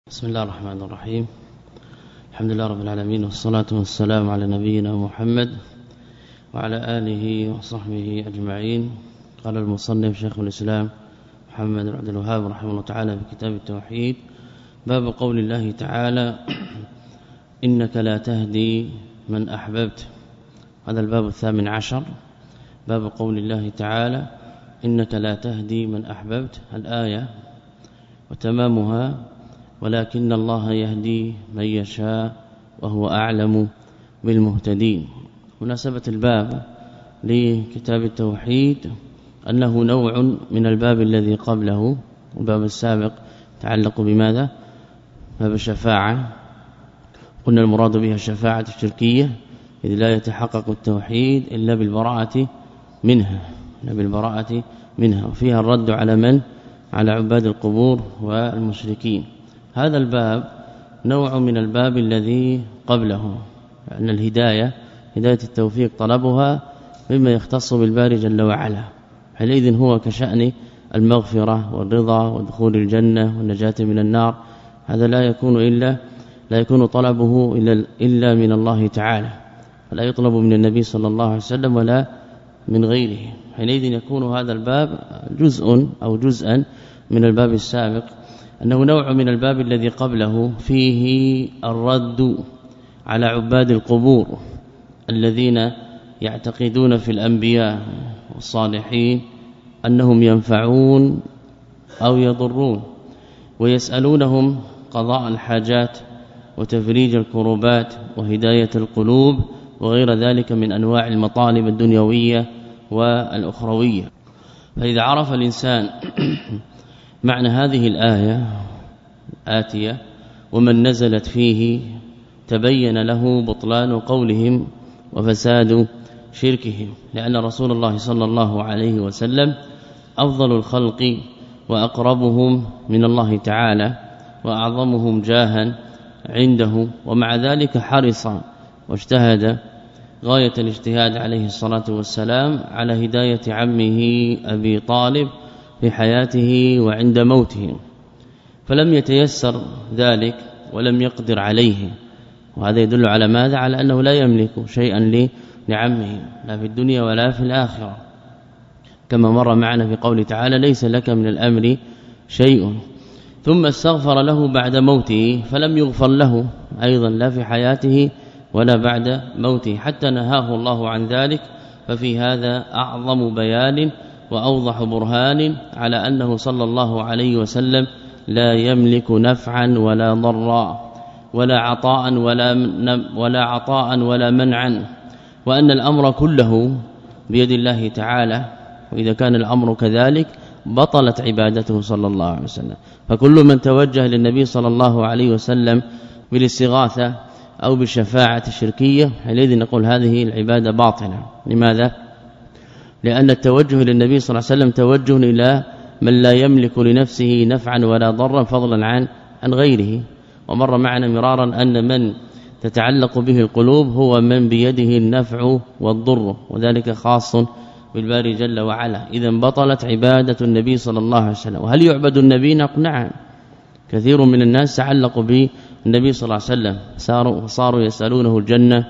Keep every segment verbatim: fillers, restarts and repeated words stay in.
بسم الله الرحمن الرحيم. الحمد لله رب العالمين، والصلاة والسلام على نبينا محمد وعلى آله وصحبه أجمعين. قال المصنف شيخ الإسلام محمد بن عبد الوهاب رحمه الله تعالى في كتاب التوحيد: باب قول الله تعالى: إنك لا تهدي من أحببت. هذا الباب الثامن عشر، باب قول الله تعالى: إنك لا تهدي من أحببت. الآية وتمامها: ولكن الله يهدي من يشاء وهو أعلم بالمهتدين. مناسبة الباب لكتاب التوحيد أنه نوع من الباب الذي قبله، الباب السابق تعلق بماذا؟ باب الشفاعة. قلنا المراد بها الشفاعة الشركية، إذ لا يتحقق التوحيد إلا بالبراءة منها إلا بالبراءة منها وفيها الرد على من؟ على عباد القبور والمشركين. هذا الباب نوع من الباب الذي قبله، لأن الهداية هداية التوفيق طلبها مما يختص بالباري جل وعلا، حينئذ هو كشأن المغفرة والرضا ودخول الجنة والنجاة من النار. هذا لا يكون إلا لا يكون طلبه إلا, إلا من الله تعالى، ولا يطلب من النبي صلى الله عليه وسلم ولا من غيره. حينئذ يكون هذا الباب جزء أو جزءا من الباب السابق، أنه نوع من الباب الذي قبله فيه الرد على عباد القبور الذين يعتقدون في الأنبياء والصالحين أنهم ينفعون أو يضرون، ويسألونهم قضاء الحاجات وتفريج الكروبات وهداية القلوب وغير ذلك من أنواع المطالب الدنيوية والأخروية. فإذا عرف الإنسان معنى هذه الآية الآتية ومن نزلت فيه، تبين له بطلان قولهم وفساد شركهم، لأن رسول الله صلى الله عليه وسلم أفضل الخلق وأقربهم من الله تعالى وأعظمهم جاها عنده، ومع ذلك حرص واجتهد غاية الاجتهاد عليه الصلاة والسلام على هداية عمه أبي طالب في حياته وعند موته، فلم يتيسر ذلك ولم يقدر عليه. وهذا يدل على ماذا؟ على أنه لا يملك شيئا لعمه لا في الدنيا ولا في الآخرة، كما مر معنا في قوله تعالى: ليس لك من الأمر شيء. ثم استغفر له بعد موته فلم يغفر له أيضا لا في حياته ولا بعد موته، حتى نهاه الله عن ذلك. ففي هذا أعظم بيان وأوضح برهان على أنه صلى الله عليه وسلم لا يملك نفعا ولا ضرا ولا عطاء ولا ولا عطاء ولا منعا، وأن الأمر كله بيد الله تعالى. وإذا كان الأمر كذلك بطلت عبادته صلى الله عليه وسلم. فكل من توجه للنبي صلى الله عليه وسلم بالاستغاثة أو بالشفاعة الشركية، حينئذ نقول هذه العبادة باطلة. لماذا؟ لأن التوجه للنبي صلى الله عليه وسلم توجه إلى من لا يملك لنفسه نفعا ولا ضرا فضلا عن عن غيره. ومر معنا مرارا أن من تتعلق به القلوب هو من بيده النفع والضر، وذلك خاص بالباري جل وعلا. إذا بطلت عبادة النبي صلى الله عليه وسلم. وهل يعبد النبي؟ نعم، كثير من الناس تعلقوا بالنبي صلى الله عليه وسلم، صاروا صاروا يسألونه الجنة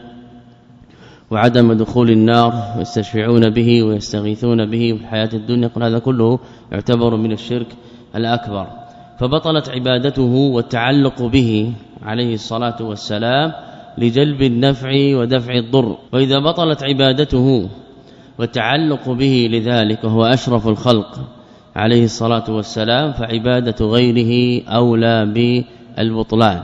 وعدم دخول النار، ويستشفعون به ويستغيثون به في الحياة الدنيا. قل هذا كله يعتبر من الشرك الأكبر. فبطلت عبادته والتعلق به عليه الصلاة والسلام لجلب النفع ودفع الضر. وإذا بطلت عبادته والتعلق به لذلك وهو أشرف الخلق عليه الصلاة والسلام، فعبادة غيره أولى بالبطلان،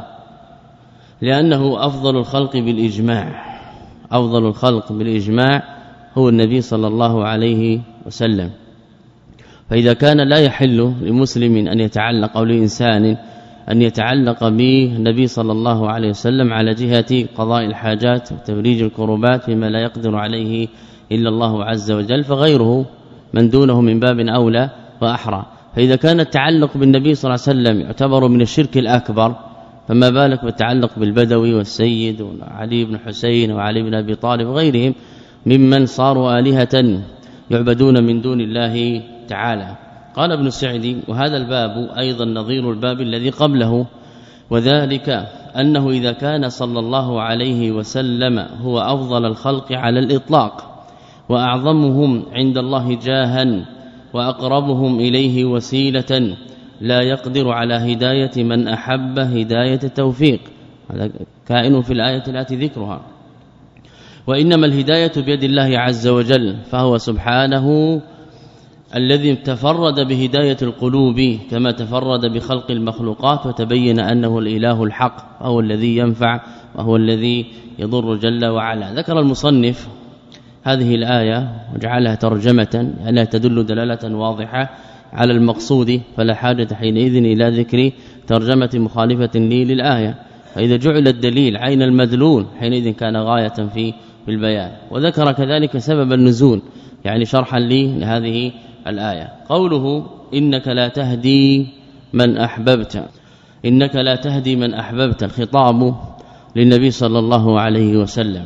لأنه أفضل الخلق بالإجماع. أفضل الخلق بالإجماع هو النبي صلى الله عليه وسلم. فإذا كان لا يحل لمسلم أن يتعلق أو لإنسان أن يتعلق بالنبي صلى الله عليه وسلم على جهة قضاء الحاجات وتفريج الكروبات فيما لا يقدر عليه إلا الله عز وجل، فغيره من دونه من باب أولى وأحرى. فإذا كان التعلق بالنبي صلى الله عليه وسلم يعتبر من الشرك الأكبر، فما بالك بالتعلق بالبدوي والسيد وعلي بن حسين وعلي بن أبي طالب وغيرهم ممن صاروا آلهة يعبدون من دون الله تعالى. قال ابن السعدي: وهذا الباب أيضا نظير الباب الذي قبله، وذلك أنه إذا كان صلى الله عليه وسلم هو أفضل الخلق على الإطلاق وأعظمهم عند الله جاها وأقربهم إليه وسيلة لا يقدر على هداية من أحب هداية التوفيق، هذا كائن في الآية التي ذكرها. وإنما الهداية بيد الله عز وجل، فهو سبحانه الذي تفرد بهداية القلوب كما تفرد بخلق المخلوقات، وتبين أنه الإله الحق وهو الذي ينفع وهو الذي يضر جل وعلا. ذكر المصنف هذه الآية وجعلها ترجمة لأنها تدل دلالة واضحة على المقصود، فلا حاجة حينئذ إلى ذكر ترجمة مخالفة لي للآية، فإذا جعل الدليل عين المدلول حينئذ كان غاية في البيان. وذكر كذلك سبب النزول يعني شرحا لي لهذه الآية. قوله إنك لا تهدي من أحببت، إنك لا تهدي من أحببت، الخطاب للنبي صلى الله عليه وسلم،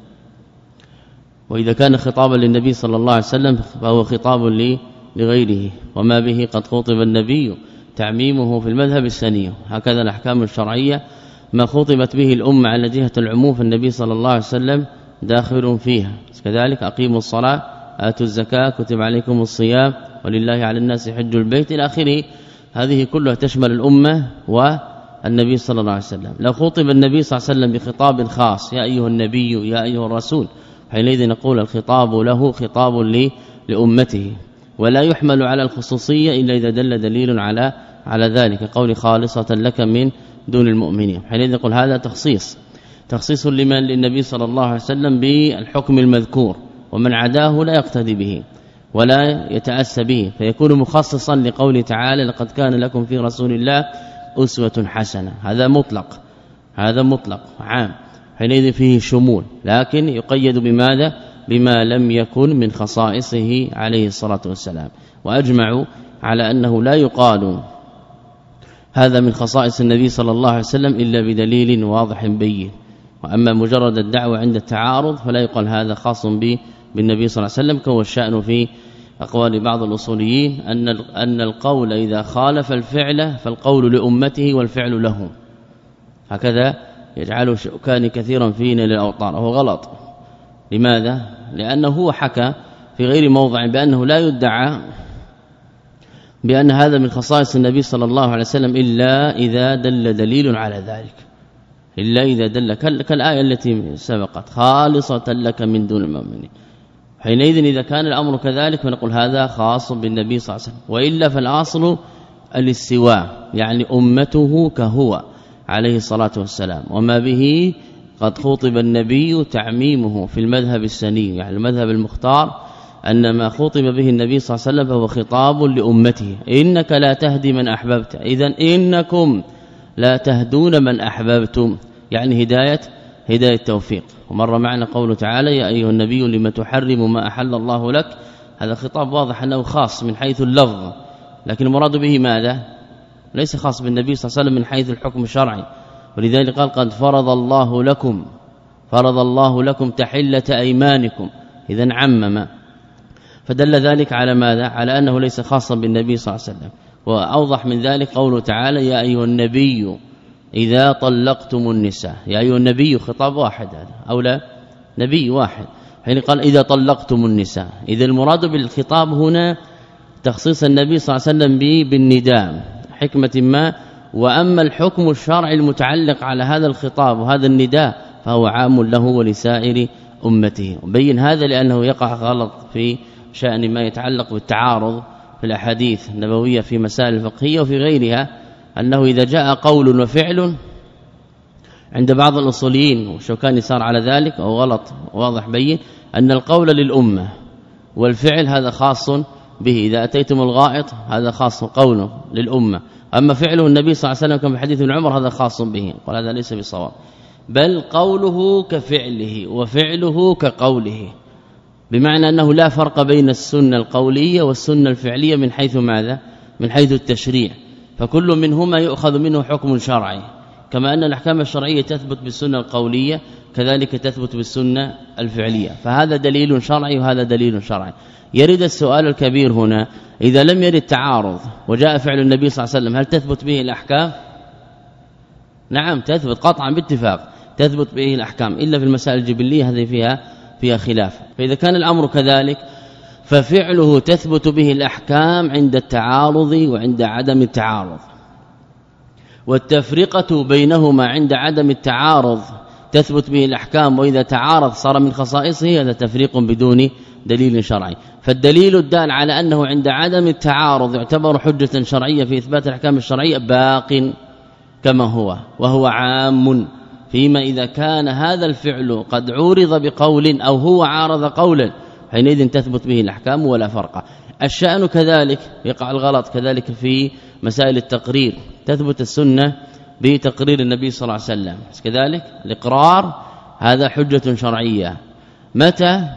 وإذا كان خطابا للنبي صلى الله عليه وسلم فهو خطاب لغيره، وما به قد خطب النبي تعميمه في المذهب السني. هكذا الأحكام الشرعية ما خطبت به الأمة على جهة العموم فالنبي صلى الله عليه وسلم داخل فيها. كذلك أقيموا الصلاة آتوا الزكاة كتب عليكم الصيام ولله على الناس حج البيت إلى آخره، هذه كلها تشمل الأمة والنبي صلى الله عليه وسلم. لو خطب النبي صلى الله عليه وسلم بخطاب خاص يا أيها النبي يا أيها الرسول، حينئذ نقول الخطاب له خطاب لأمته، ولا يحمل على الخصوصية إلا إذا دل دليل على على ذلك، قول خالصة لك من دون المؤمنين، حينئذ نقول هذا تخصيص تخصيص لمن للنبي صلى الله عليه وسلم بالحكم المذكور، ومن عداه لا يقتدي به ولا يتأسى به، فيكون مخصصا لقوله تعالى لقد كان لكم في رسول الله أسوة حسنة. هذا مطلق هذا مطلق عام، حينئذ فيه شمول، لكن يقيد بماذا؟ بما لم يكن من خصائصه عليه الصلاة والسلام. وأجمعوا على أنه لا يقال هذا من خصائص النبي صلى الله عليه وسلم إلا بدليل واضح بين، وأما مجرد الدعوة عند التعارض فلا يقال هذا خاص به بالنبي صلى الله عليه وسلم، كما الشأن في أقوال بعض الأصوليين أن أن القول إذا خالف الفعل فالقول لأمته والفعل له، هكذا يجعل شؤكان كثيرا فينا للأوطار، وهو غلط. لماذا؟ لأنه هو حكى في غير موضع بأنه لا يدعى بأن هذا من خصائص النبي صلى الله عليه وسلم إلا إذا دل دليل على ذلك، إلا إذا دل كالآية التي سبقت خالصة لك من دون المؤمنين. حينئذ إذا كان الأمر كذلك فنقول هذا خاص بالنبي صلى الله عليه وسلم، وإلا فالأصل الاستواء، يعني أمته كهو عليه الصلاة والسلام، وما به قد خطب النبي تعميمه في المذهب السني، يعني المذهب المختار أن ما خطب به النبي صلى الله عليه وسلم فهو خطاب لأمته. إنك لا تهدي من أحببت، إذن إنكم لا تهدون من أحببتم، يعني هداية هداية التوفيق. ومر معنا قوله تعالى يا أيها النبي لما تحرم ما أحل الله لك، هذا خطاب واضح أنه خاص من حيث اللفظ، لكن المراد به ماذا؟ ليس خاص بالنبي صلى الله عليه وسلم من حيث الحكم الشرعي، ولذلك قال قد فرض الله لكم فرض الله لكم تحلة أيمانكم، إذن عمم، فدل ذلك على ماذا؟ على أنه ليس خاصا بالنبي صلى الله عليه وسلم. وأوضح من ذلك قوله تعالى يا أيها النبي إذا طلقتم النساء، يا أيها النبي خطاب واحد هذا أو لا نبي واحد، حين قال إذا طلقتم النساء، إذا المراد بالخطاب هنا تخصيص النبي صلى الله عليه وسلم بالنداء حكمة ما، وأما الحكم الشرعي المتعلق على هذا الخطاب وهذا النداء فهو عام له ولسائر أمته. وبين هذا لأنه يقع غلط في شأن ما يتعلق بالتعارض في الأحاديث النبوية في مسائل الفقهية وفي غيرها، أنه إذا جاء قول وفعل عند بعض الأصوليين وشوكاني صار على ذلك أو غلط واضح بين أن القول للأمة والفعل هذا خاص به، إذا أتيتم الغائط هذا خاص قوله للأمة، أما فعله النبي صلى الله عليه وسلم كما في حديث ابن عمر هذا خاص به، قال هذا ليس بصواب، بل قوله كفعله وفعله كقوله، بمعنى أنه لا فرق بين السنة القولية والسنة الفعلية من حيث ماذا؟ من حيث التشريع، فكل منهما يؤخذ منه حكم شرعي، كما أن الأحكام الشرعية تثبت بالسنة القولية كذلك تثبت بالسنة الفعلية، فهذا دليل شرعي وهذا دليل شرعي. يرد السؤال الكبير هنا، إذا لم يرد تعارض وجاء فعل النبي صلى الله عليه وسلم هل تثبت به الأحكام؟ نعم تثبت قطعا باتفاق تثبت به الأحكام إلا في المسائل الجبلية هذه فيها فيها خلاف. فإذا كان الأمر كذلك ففعله تثبت به الأحكام عند التعارض وعند عدم التعارض، والتفرقة بينهما عند عدم التعارض تثبت به الأحكام، وإذا تعارض صار من خصائصه هذا تفريق بدون دليل شرعي. فالدليل الدال على أنه عند عدم التعارض يعتبر حجة شرعية في إثبات الأحكام الشرعية باق كما هو، وهو عام فيما إذا كان هذا الفعل قد عورض بقول أو هو عارض قولا حينئذ تثبت به الأحكام ولا فرق. الشأن كذلك يقع الغلط كذلك في مسائل التقرير، تثبت السنة بتقرير النبي صلى الله عليه وسلم، كذلك الإقرار هذا حجة شرعية متى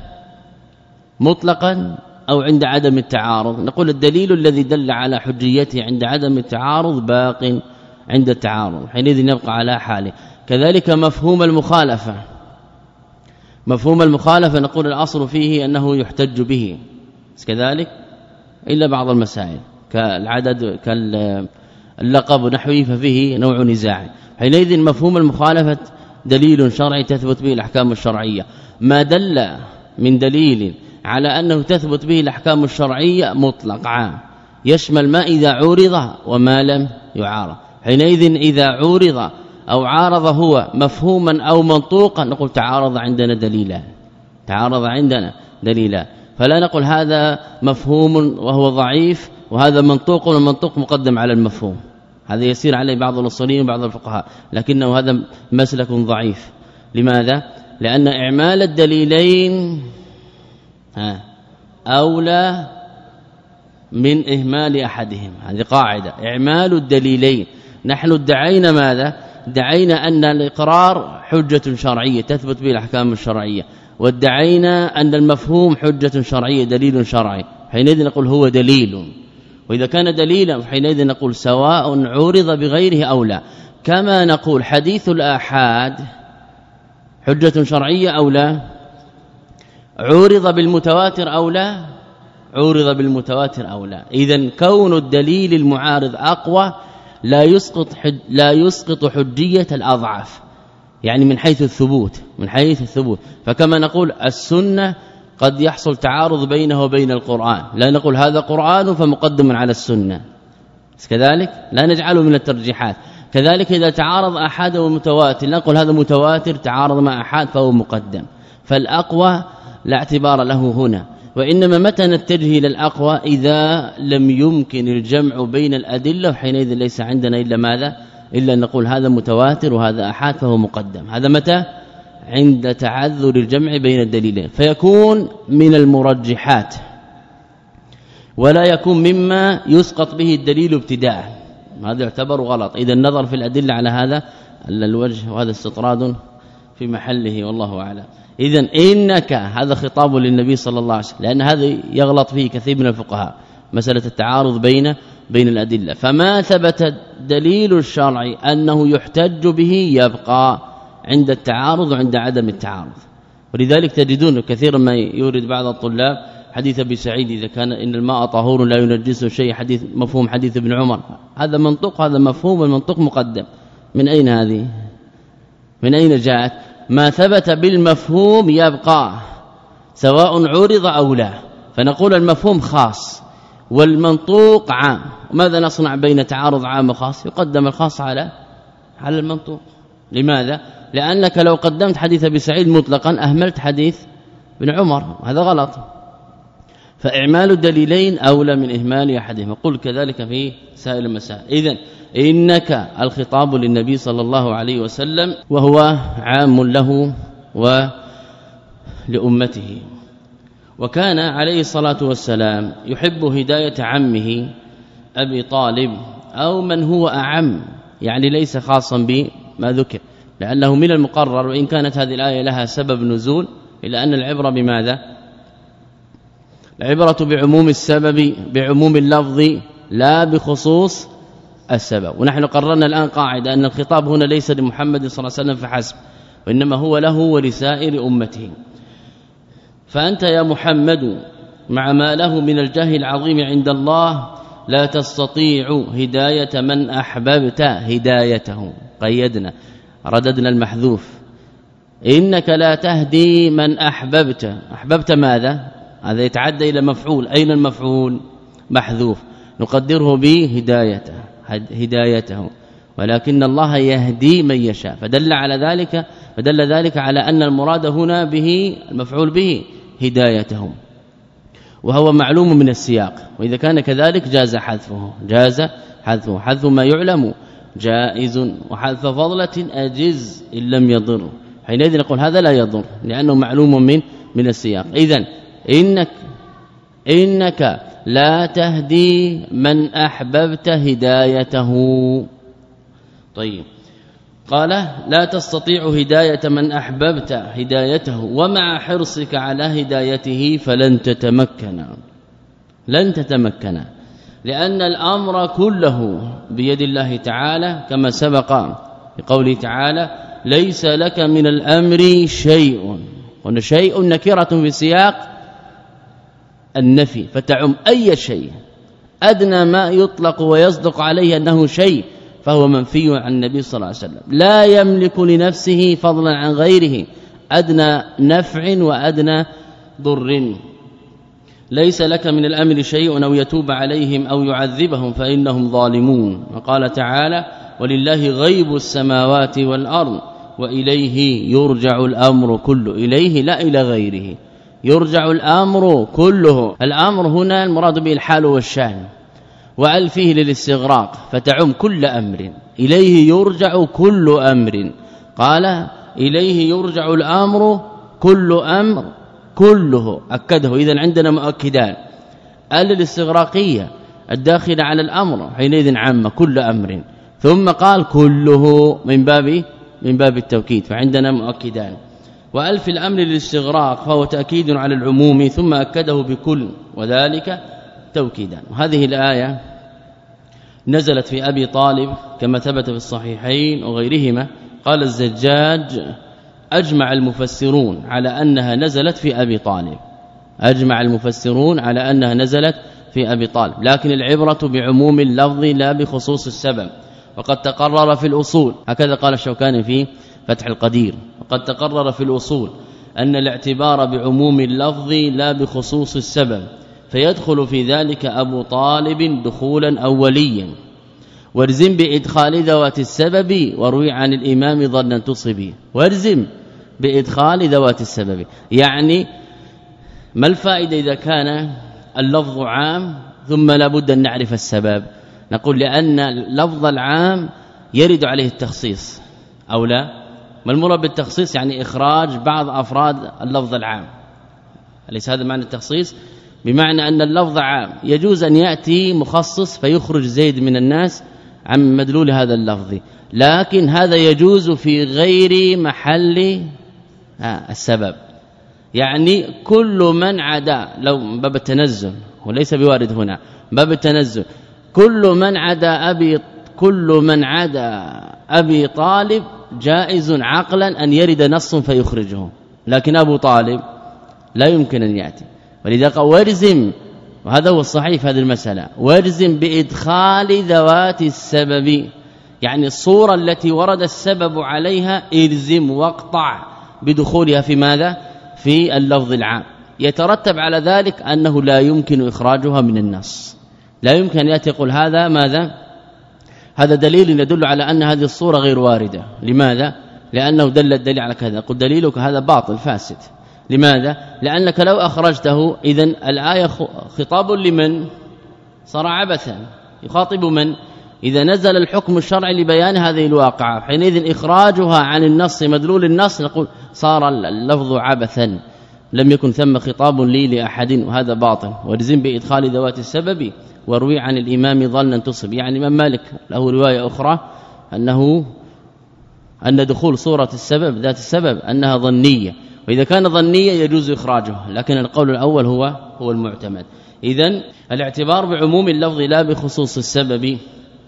مطلقا أو عند عدم التعارض. نقول الدليل الذي دل على حجيته عند عدم التعارض باق عند التعارض حينئذ يبقى على حاله. كذلك مفهوم المخالفة، مفهوم المخالفة نقول الأصل فيه أنه يحتج به كذلك إلا بعض المسائل كالعدد كاللقب ونحوه ففيه نوع نزاع. حينئذ مفهوم المخالفة دليل شرعي تثبت به الأحكام الشرعية. ما دل من دليل على أنه تثبت به الأحكام الشرعية مطلق عام يشمل ما إذا عورض وما لم يعارض. حينئذ إذا عورض أو عارض هو مفهوما أو منطوقا نقول تعارض عندنا دليلا، تعارض عندنا دليلا، فلا نقول هذا مفهوم وهو ضعيف وهذا منطوق والمنطوق مقدم على المفهوم. هذا يسير عليه بعض الاصوليين وبعض الفقهاء، لكنه هذا مسلك ضعيف. لماذا؟ لأن إعمال الدليلين ها أولى من إهمال أحدهم، هذه قاعدة. إعمال الدليلين، نحن ادعينا ماذا؟ ادعينا أن الإقرار حجة شرعية تثبت به الأحكام الشرعية، وادعينا أن المفهوم حجة شرعية دليل شرعي، حينئذ نقول هو دليل. وإذا كان دليلا حينئذ نقول سواء عورض بغيره أو لا. كما نقول حديث الآحاد حجة شرعية أو لا، عورض بالمتواتر أو لا، عورض بالمتواتر أو لا. إذن كون الدليل المعارض أقوى لا يسقط حج لا يسقط حجية الأضعف، يعني من حيث الثبوت، من حيث الثبوت. فكما نقول السنة قد يحصل تعارض بينه وبين القرآن، لا نقول هذا قرآن فمقدم على السنة، كذلك لا نجعله من الترجيحات. كذلك إذا تعارض أحد ومتواتر لا نقول هذا متواتر تعارض مع أحد فهو مقدم. فالأقوى لا اعتبار له هنا، وإنما متى نتجه إلى الأقوى إذا لم يمكن الجمع بين الأدلة، حينئذ ليس عندنا إلا ماذا؟ إلا أن نقول هذا متواتر وهذا أحاد فهو مقدم. هذا متى؟ عند تعذر الجمع بين الدليلين، فيكون من المرجحات ولا يكون مما يسقط به الدليل ابتداء، هذا يعتبر غلط. إذا النظر في الأدلة على هذا الوجه، وهذا استطراد في محله والله أعلم. إذن إنك هذا خطاب للنبي صلى الله عليه وسلم، لأن هذا يغلط فيه كثير من الفقهاء مسألة التعارض بين بين الأدلة. فما ثبت دليل الشرع أنه يحتج به يبقى عند التعارض وعند عدم التعارض. ولذلك تجدون كثيرا ما يورد بعض الطلاب حديث ابي سعيد إذا كان إن الماء طهور لا ينجسه شيء، حديث مفهوم حديث ابن عمر، هذا منطق هذا مفهوم، المنطق مقدم. من أين هذه؟ من أين جاءت؟ ما ثبت بالمفهوم يبقى سواء عرض أو لا، فنقول المفهوم خاص والمنطوق عام. ماذا نصنع بين تعارض عام وخاص؟ يقدم الخاص على على المنطوق. لماذا؟ لأنك لو قدمت حديث ابي سعيد مطلقا أهملت حديث ابن عمر، هذا غلط. فإعمال الدليلين أولى من إهمال أحدهما. قل كذلك في سائر المسائل. إذن إنك الخطاب للنبي صلى الله عليه وسلم وهو عام له ولأمته. وكان عليه الصلاة والسلام يحب هداية عمه أبي طالب أو من هو أعم، يعني ليس خاصا بما ذكر، لأنه من المقرر وإن كانت هذه الآية لها سبب نزول إلا أن العبرة بماذا؟ العبرة بعموم السبب، بعموم اللفظ لا بخصوص السبب. ونحن قررنا الآن قاعدة أن الخطاب هنا ليس لمحمد صلى الله عليه وسلم فحسب، وإنما هو له ولسائر أمته. فأنت يا محمد مع ما له من الجاه العظيم عند الله لا تستطيع هداية من أحببت هدايته قيدنا رددنا المحذوف إنك لا تهدي من أحببت أحببت ماذا هذا يتعدى إلى مفعول أين المفعول محذوف نقدره به هدايته هدايته ولكن الله يهدي من يشاء فدل على ذلك فدل ذلك على أن المراد هنا به المفعول به هدايتهم وهو معلوم من السياق وإذا كان كذلك جاز حذفه جاز حذفه حذف ما يعلم جائز وحذف فضلة أجز إن لم يضر حينئذ نقول هذا لا يضر لأنه معلوم من من السياق إذن إنك إنك لا تهدي من أحببت هدايته طيب قال لا تستطيع هداية من أحببت هدايته ومع حرصك على هدايته فلن تتمكن لن تتمكن لأن الأمر كله بيد الله تعالى كما سبق بقوله تعالى ليس لك من الأمر شيء وأن شيء نكرة في سياق النفي فتعم أي شيء أدنى ما يطلق ويصدق عليه أنه شيء فهو منفي عن النبي صلى الله عليه وسلم لا يملك لنفسه فضلا عن غيره أدنى نفع وأدنى ضر ليس لك من الأمر شيء أو يتوب عليهم أو يعذبهم فإنهم ظالمون وقال تعالى ولله غيب السماوات والأرض وإليه يرجع الأمر كله إليه لا إلى غيره يرجع الأمر كله الأمر هنا المراد به الحال والشأن وأل فيه للاستغراق فتعم كل أمر إليه يرجع كل أمر قال إليه يرجع الأمر كل أمر كله أكده إذن عندنا مؤكدان أل الاستغراقية الداخل على الأمر حينئذ عم كل أمر ثم قال كله من باب من باب التوكيد فعندنا مؤكدان وألف الأمر للاستغراق فهو تأكيد على العموم ثم أكده بكل وذلك توكيدا وهذه الآية نزلت في أبي طالب كما ثبت في الصحيحين وغيرهما قال الزجاج أجمع المفسرون على أنها نزلت في أبي طالب أجمع المفسرون على أنها نزلت في أبي طالب لكن العبرة بعموم اللفظ لا بخصوص السبب وقد تقرر في الأصول هكذا قال الشوكاني في فتح القدير وقد تقرر في الأصول أن الاعتبار بعموم اللفظ لا بخصوص السبب فيدخل في ذلك أبو طالب دخولا أوليا وارزم بإدخال ذوات السبب وروي عن الإمام ظنا تصبي وارزم بإدخال ذوات السبب يعني ما الفائدة إذا كان اللفظ عام ثم لابد أن نعرف السبب نقول لأن اللفظ العام يرد عليه التخصيص أو لا ما المراد بالتخصيص يعني إخراج بعض أفراد اللفظ العام أليس هذا معنى التخصيص بمعنى أن اللفظ عام يجوز أن يأتي مخصص فيخرج زيد من الناس عن مدلول هذا اللفظ لكن هذا يجوز في غير محل السبب يعني كل من عدا لو باب التنزل وليس بوارد هنا باب التنزل كل من عدا أبي كل من عدا أبي طالب جائز عقلا أن يرد نص فيخرجه لكن أبو طالب لا يمكن أن يأتي ولذا قال وارزم وهذا هو الصحيح في هذه المسألة وارزم بإدخال ذوات السبب يعني الصورة التي ورد السبب عليها ارزم واقطع بدخولها في ماذا في اللفظ العام يترتب على ذلك أنه لا يمكن إخراجها من النص لا يمكن أن يأتي يقول هذا ماذا هذا دليل يدل على أن هذه الصورة غير واردة لماذا لأنه دل الدليل على كذا قل دليلك هذا باطل فاسد لماذا لأنك لو أخرجته إذن الآية خطاب لمن صار عبثا يخاطب من إذا نزل الحكم الشرعي لبيان هذه الواقعة حينئذ إخراجها عن النص مدلول النص نقول صار اللفظ عبثا لم يكن ثم خطاب لي لأحد وهذا باطل ولزم بإدخال ذوات السبب وروي عن الإمام ظنا تصب يعني من مالك له رواية أخرى أنه أن دخول صورة السبب ذات السبب أنها ظنية وإذا كان ظنية يجوز إخراجها لكن القول الأول هو هو المعتمد إذن الاعتبار بعموم اللفظ لا بخصوص السبب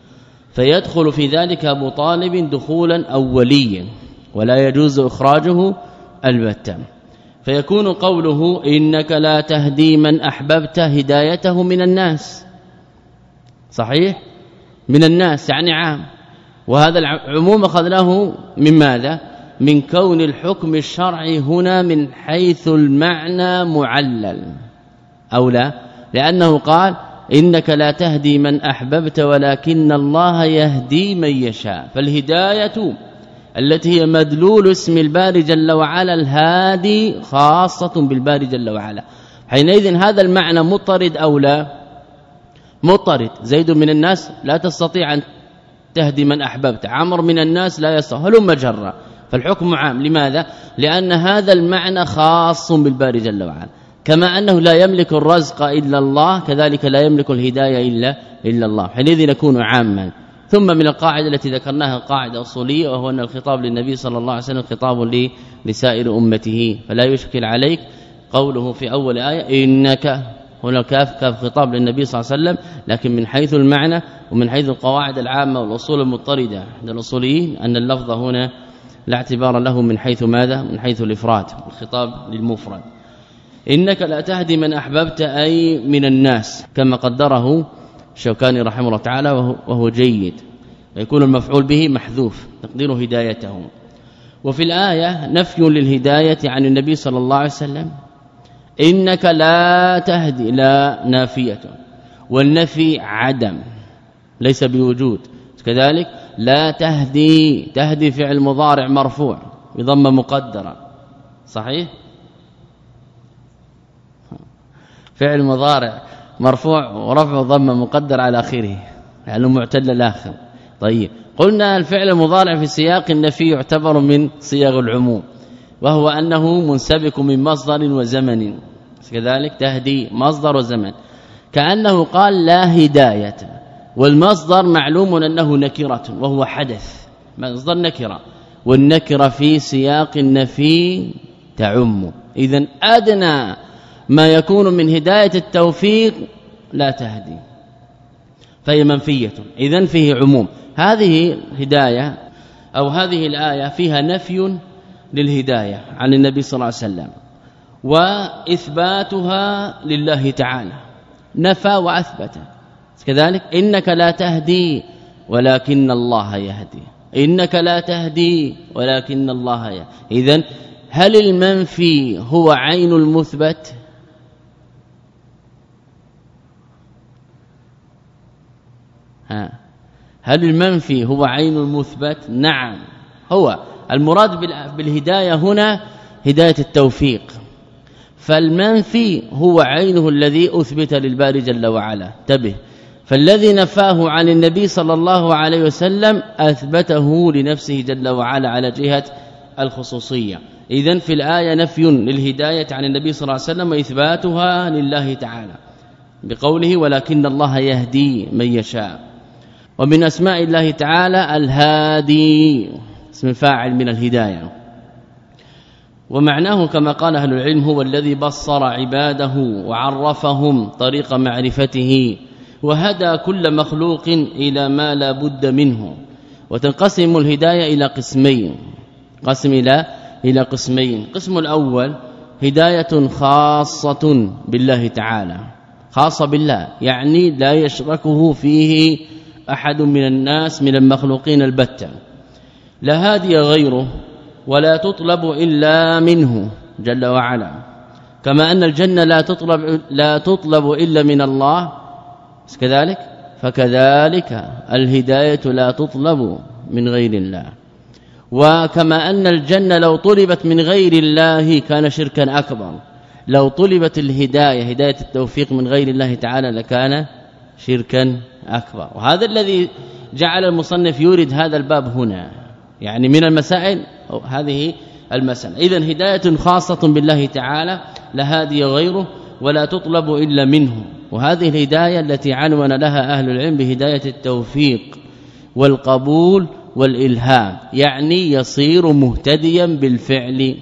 فيدخل في ذلك أبو طالب دخولا أوليا ولا يجوز إخراجه البتة فيكون قوله إنك لا تهدي من أحببت هدايته من الناس صحيح من الناس يعني عام. وهذا العموم اخذناه من ماذا؟ من كون الحكم الشرعي هنا من حيث المعنى معلل أو لا، لأنه قال إنك لا تهدي من أحببت ولكن الله يهدي من يشاء. فالهداية التي هي مدلول اسم الباري جل وعلا الهادي خاصة بالباري جل وعلا. حينئذ هذا المعنى مطرد أو لا؟ مطرد. زيد من الناس لا تستطيع أن تهدي من أحببت، عمر من الناس لا يستطيع، هلم جرا. فالحكم عام. لماذا؟ لأن هذا المعنى خاص بالباري جل وعلا، كما أنه لا يملك الرزق إلا الله كذلك لا يملك الهداية إلا إلا الله، حينئذ يكون عاما. ثم من القاعدة التي ذكرناها قاعدة أصولية، وهو أن الخطاب للنبي صلى الله عليه وسلم خطاب لسائر أمته، فلا يشكل عليك قوله في أول آية إنك، هنا كاف كاف خطاب للنبي صلى الله عليه وسلم، لكن من حيث المعنى ومن حيث القواعد العامة والأصول المضطردة عند الأصوليين أن اللفظ هنا لا اعتبار له من حيث ماذا؟ من حيث الإفراد، الخطاب للمفرد. إنك لا تهدي من أحببت أي من الناس، كما قدره الشوكاني رحمه الله تعالى، وهو جيد، ويكون المفعول به محذوف تقديره هدايته. وفي الآية نفي للهداية عن النبي صلى الله عليه وسلم. إنك لا تهدي لا نافية، والنفي عدم ليس بوجود. كذلك لا تهدي، تهدي فعل مضارع مرفوع بضمه مقدره، صحيح؟ فعل مضارع مرفوع ورفع ضمه مقدر على اخره يعني معتل الاخر. طيب قلنا الفعل المضارع في سياق النفي يعتبر من صيغ العموم، وهو أنه منسبك من مصدر وزمن. كذلك تهدي مصدر وزمن، كأنه قال لا هداية، والمصدر معلوم أنه نكرة وهو حدث، مصدر نكرة، والنكرة في سياق النفي تعم. إذن أدنى ما يكون من هداية التوفيق لا تهدي، فهي منفية، إذن فيه عموم. هذه هداية أو هذه الآية فيها نفي للهداية عن النبي صلى الله عليه وسلم، وإثباتها لله تعالى، نفى وأثبت. كذلك إنك لا تهدي ولكن الله يهدي، إنك لا تهدي ولكن الله يهدي. إذن هل المنفي هو عين المثبت؟ ها هل المنفي هو عين المثبت؟ نعم، هو المراد بالهداية هنا هداية التوفيق، فالمنفي هو عينه الذي أثبت للباري جل وعلا. انتبه، فالذي نفاه عن النبي صلى الله عليه وسلم أثبته لنفسه جل وعلا على جهة الخصوصية. إذن في الآية نفي للهداية عن النبي صلى الله عليه وسلم وإثباتها لله تعالى بقوله ولكن الله يهدي من يشاء. ومن أسماء الله تعالى الهادي، اسم فاعل من الهداية، ومعناه كما قال أهل العلم هو الذي بصر عباده وعرفهم طريق معرفته وهدى كل مخلوق إلى ما لا بد منه. وتنقسم الهداية إلى قسمين، قسم إلى إلى قسمين. قسم الأول هداية خاصة بالله تعالى، خاصة بالله يعني لا يشركه فيه أحد من الناس من المخلوقين البتة، لا هادي غيره ولا تطلب إلا منه جل وعلا، كما أن الجنة لا تطلب لا تطلب إلا من الله، كذلك فكذلك الهداية لا تطلب من غير الله. وكما أن الجنة لو طلبت من غير الله كان شركا أكبر، لو طلبت الهداية هداية التوفيق من غير الله تعالى لكان شركا أكبر. وهذا الذي جعل المصنف يورد هذا الباب هنا، يعني من المسائل هذه المسألة. إذن هداية خاصة بالله تعالى لا هادي غيره ولا تطلب إلا منه. وهذه الهداية التي عنون لها أهل العلم بهداية التوفيق والقبول والإلهام، يعني يصير مهتديا بالفعل،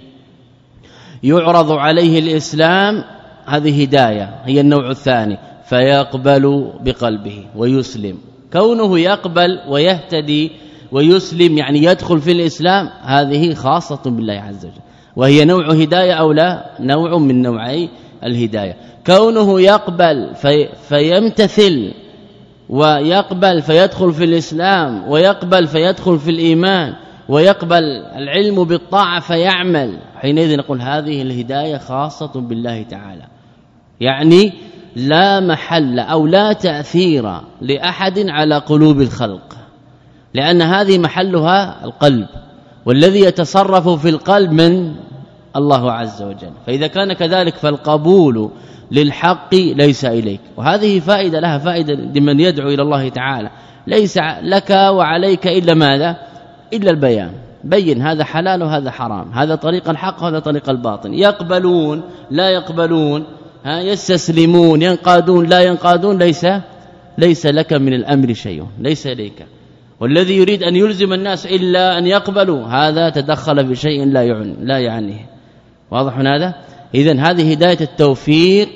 يعرض عليه الإسلام، هذه هداية هي النوع الثاني، فيقبل بقلبه ويسلم. كونه يقبل ويهتدي ويسلم يعني يدخل في الإسلام، هذه خاصة بالله عز وجل، وهي نوع هداية أو لا؟ نوع من نوعي الهداية. كونه يقبل في فيمتثل ويقبل فيدخل في الإسلام ويقبل فيدخل في الإيمان ويقبل العلم بالطاعة فيعمل، حينئذ نقول هذه الهداية خاصة بالله تعالى، يعني لا محل أو لا تأثير لأحد على قلوب الخلق، لأن هذه محلها القلب، والذي يتصرف في القلب من الله عز وجل. فإذا كان كذلك فالقبول للحق ليس إليك، وهذه فائدة لها فائدة لمن يدعو إلى الله تعالى، ليس لك وعليك إلا ماذا؟ إلا البيان، بين هذا حلال وهذا حرام، هذا طريق الحق وهذا طريق الباطل، يقبلون لا يقبلون، ها يستسلمون ينقادون لا ينقادون، ليس ليس لك من الأمر شيء، ليس إليك. والذي يريد أن يلزم الناس إلا أن يقبلوا هذا تدخل في شيء لا يعني لا يعنيه. واضح هذا؟ إذن هذه هداية التوفيق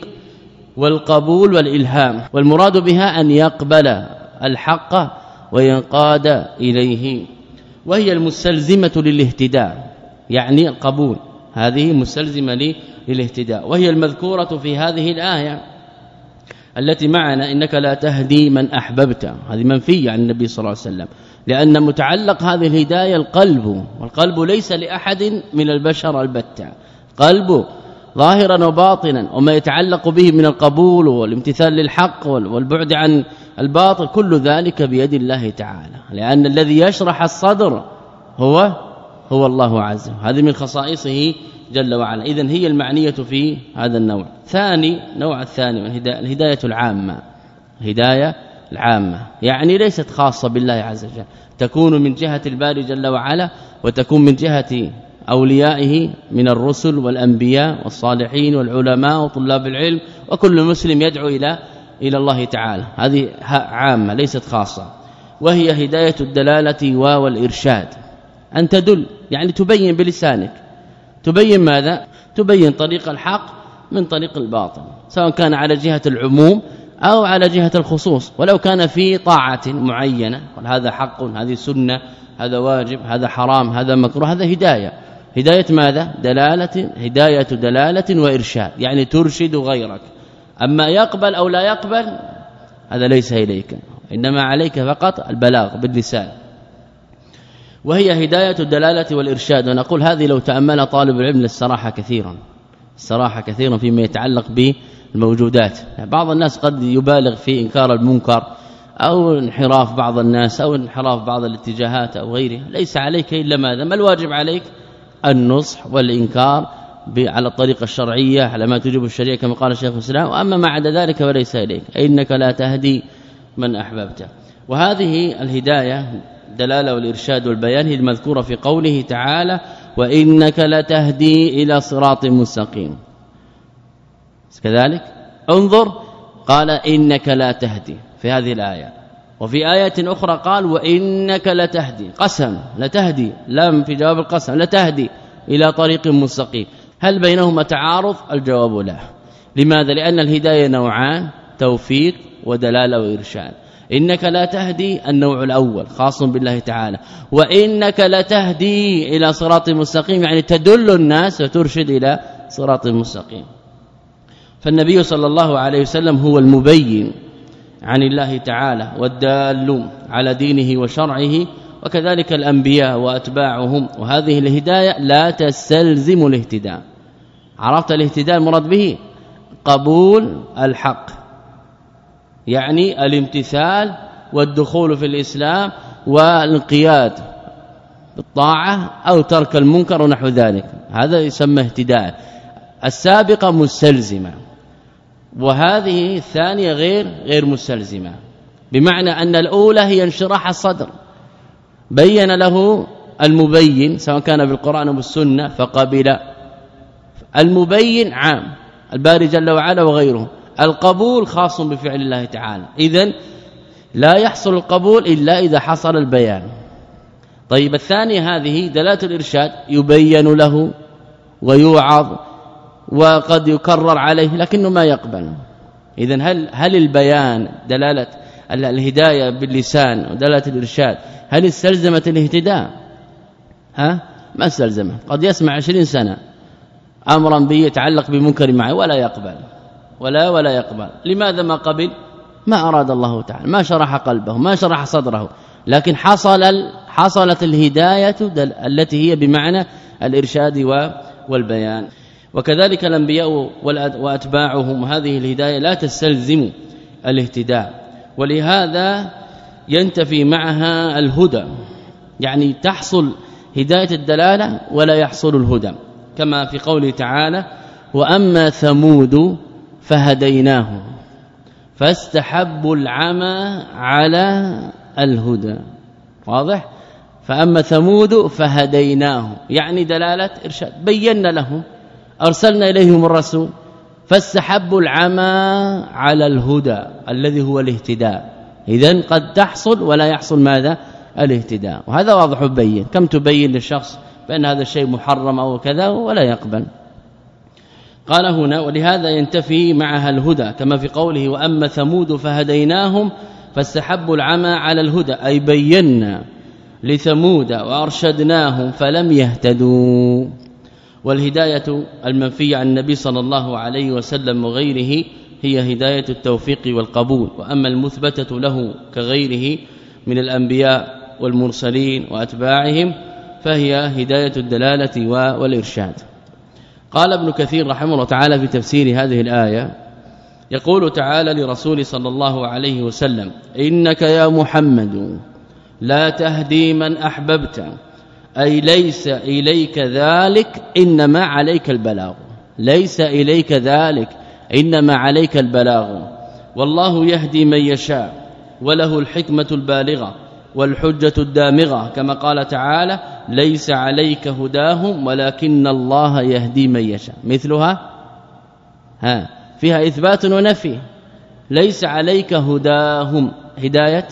والقبول والإلهام، والمراد بها أن يقبل الحق وينقاد إليه، وهي المستلزمة للاهتداء، يعني القبول هذه مستلزمة للاهتداء، وهي المذكورة في هذه الآية التي معنا إنك لا تهدي من أحببت، هذه منفية عن النبي صلى الله عليه وسلم، لأن متعلق هذه الهداية القلب، والقلب ليس لأحد من البشر البتة، قلبه ظاهرا وباطنا، وما يتعلق به من القبول والامتثال للحق والبعد عن الباطل كل ذلك بيد الله تعالى، لأن الذي يشرح الصدر هو هو الله عز وجل، هذه من خصائصه جل وعلا. إذن هي المعنية في هذا النوع. ثاني نوع الثاني من الهداية الهداية العامة، هداية العامة يعني ليست خاصة بالله عز وجل، تكون من جهة الباري جل وعلا، وتكون من جهة أوليائه من الرسل والأنبياء والصالحين والعلماء وطلاب العلم، وكل مسلم يدعو إلى إلى الله تعالى، هذه عامة ليست خاصة. وهي هداية الدلالة والإرشاد، أن تدل يعني تبين بلسانك، تبين ماذا؟ تبين طريق الحق من طريق الباطل، سواء كان على جهة العموم أو على جهة الخصوص، ولو كان في طاعة معينة، هذا حق، هذه سنة، هذا واجب، هذا حرام، هذا مكروه، هذا هداية. هداية ماذا؟ دلالة، هداية دلالة وإرشاد، يعني ترشد غيرك. أما يقبل أو لا يقبل هذا ليس إليك، إنما عليك فقط البلاغ باللسان. وهي هداية الدلالة والإرشاد، ونقول هذه لو تأمل طالب العلم للصراحة كثيرا، الصراحة كثيرا فيما يتعلق بالموجودات. بعض الناس قد يبالغ في إنكار المنكر أو انحراف بعض الناس أو انحراف بعض الاتجاهات أو غيره، ليس عليك إلا ماذا؟ ما الواجب عليك؟ النصح والإنكار على الطريقة الشرعية على ما توجب الشريعة كما قال الشيخ الإسلام، وأما ما عدا ذلك فليس إليك، إنك لا تهدي من أحببت. وهذه الهداية الدلالة والإرشاد والبيان هي المذكورة في قوله تعالى وإنك لتهدي إلى صراط مستقيم. كذلك انظر قال إنك لا تهدي في هذه الآية، وفي آية أخرى قال وإنك لتهدي، قسم لتهدي، لم في جواب القسم، لتهدي إلى طريق مستقيم. هل بينهما تعارض؟ الجواب لا. لماذا؟ لأن الهداية نوعان، توفيق ودلالة وإرشاد. إنك لا تهدي النوع الأول خاص بالله تعالى، وإنك لتهدي إلى صراط مستقيم يعني تدل الناس وترشد إلى صراط مستقيم. فالنبي صلى الله عليه وسلم هو المبين عن الله تعالى والدال على دينه وشرعه، وكذلك الأنبياء وأتباعهم. وهذه الهداية لا تستلزم الاهتداء. عرفت الاهتداء المراد به؟ قبول الحق، يعني الامتثال والدخول في الإسلام والانقياد بالطاعة أو ترك المنكر ونحو ذلك، هذا يسمى اهتداء. السابقة مستلزمة، وهذه الثانية غير غير مستلزمة، بمعنى أن الأولى هي انشراح الصدر، بين له المبين سواء كان بالقرآن أو بالسنة فقبل. المبين عام الباري جل وعلا وغيره، القبول خاص بفعل الله تعالى. إذن لا يحصل القبول إلا إذا حصل البيان. طيب الثانية هذه دلالة الإرشاد، يبين له ويوعظ وقد يكرر عليه لكنه ما يقبل. إذن هل هل البيان دلالة الهداية باللسان ودلالة الإرشاد هل استلزمت الاهتداء؟ ها ما استلزمت. قد يسمع عشرين سنة أمرا به يتعلق بمنكر معه ولا يقبل ولا ولا يقبل. لماذا ما قبل؟ ما أراد الله تعالى، ما شرح قلبه، ما شرح صدره، لكن حصل حصلت الهداية التي هي بمعنى الإرشاد والبيان. وكذلك الأنبياء وأتباعهم هذه الهداية لا تستلزم الاهتداء، ولهذا ينتفي معها الهدى، يعني تحصل هداية الدلالة ولا يحصل الهدى، كما في قوله تعالى وأما ثمود فهديناهم فاستحبوا العمى على الهدى. واضح؟ فأما ثمود فهديناهم يعني دلالة إرشاد، بينا لهم، أرسلنا إليهم الرسول، فاستحبوا العمى على الهدى الذي هو الاهتداء. إذن قد تحصل ولا يحصل ماذا؟ الاهتداء، وهذا واضح بين. كم تبين للشخص بأن هذا الشيء محرم أو كذا ولا يقبل. قال هنا ولهذا ينتفي معها الهدى، كما في قوله وأما ثمود فهديناهم فاستحبوا العمى على الهدى، أي بينا لثمود وأرشدناهم فلم يهتدوا. والهداية المنفية عن النبي صلى الله عليه وسلم وغيره هي هداية التوفيق والقبول، وأما المثبتة له كغيره من الأنبياء والمرسلين وأتباعهم فهي هداية الدلالة والإرشاد. قال ابن كثير رحمه الله تعالى في تفسير هذه الآية، يقول تعالى لرسول صلى الله عليه وسلم إنك يا محمد لا تهدي من أحببت، أي ليس إليك ذلك إنما عليك البلاغ، ليس إليك ذلك إنما عليك البلاغ، والله يهدي من يشاء وله الحكمة البالغة والحجة الدامغة، كما قال تعالى ليس عليك هداهم ولكن الله يهدي من يشاء. مثلها ها فيها إثبات ونفي، ليس عليك هداهم هداية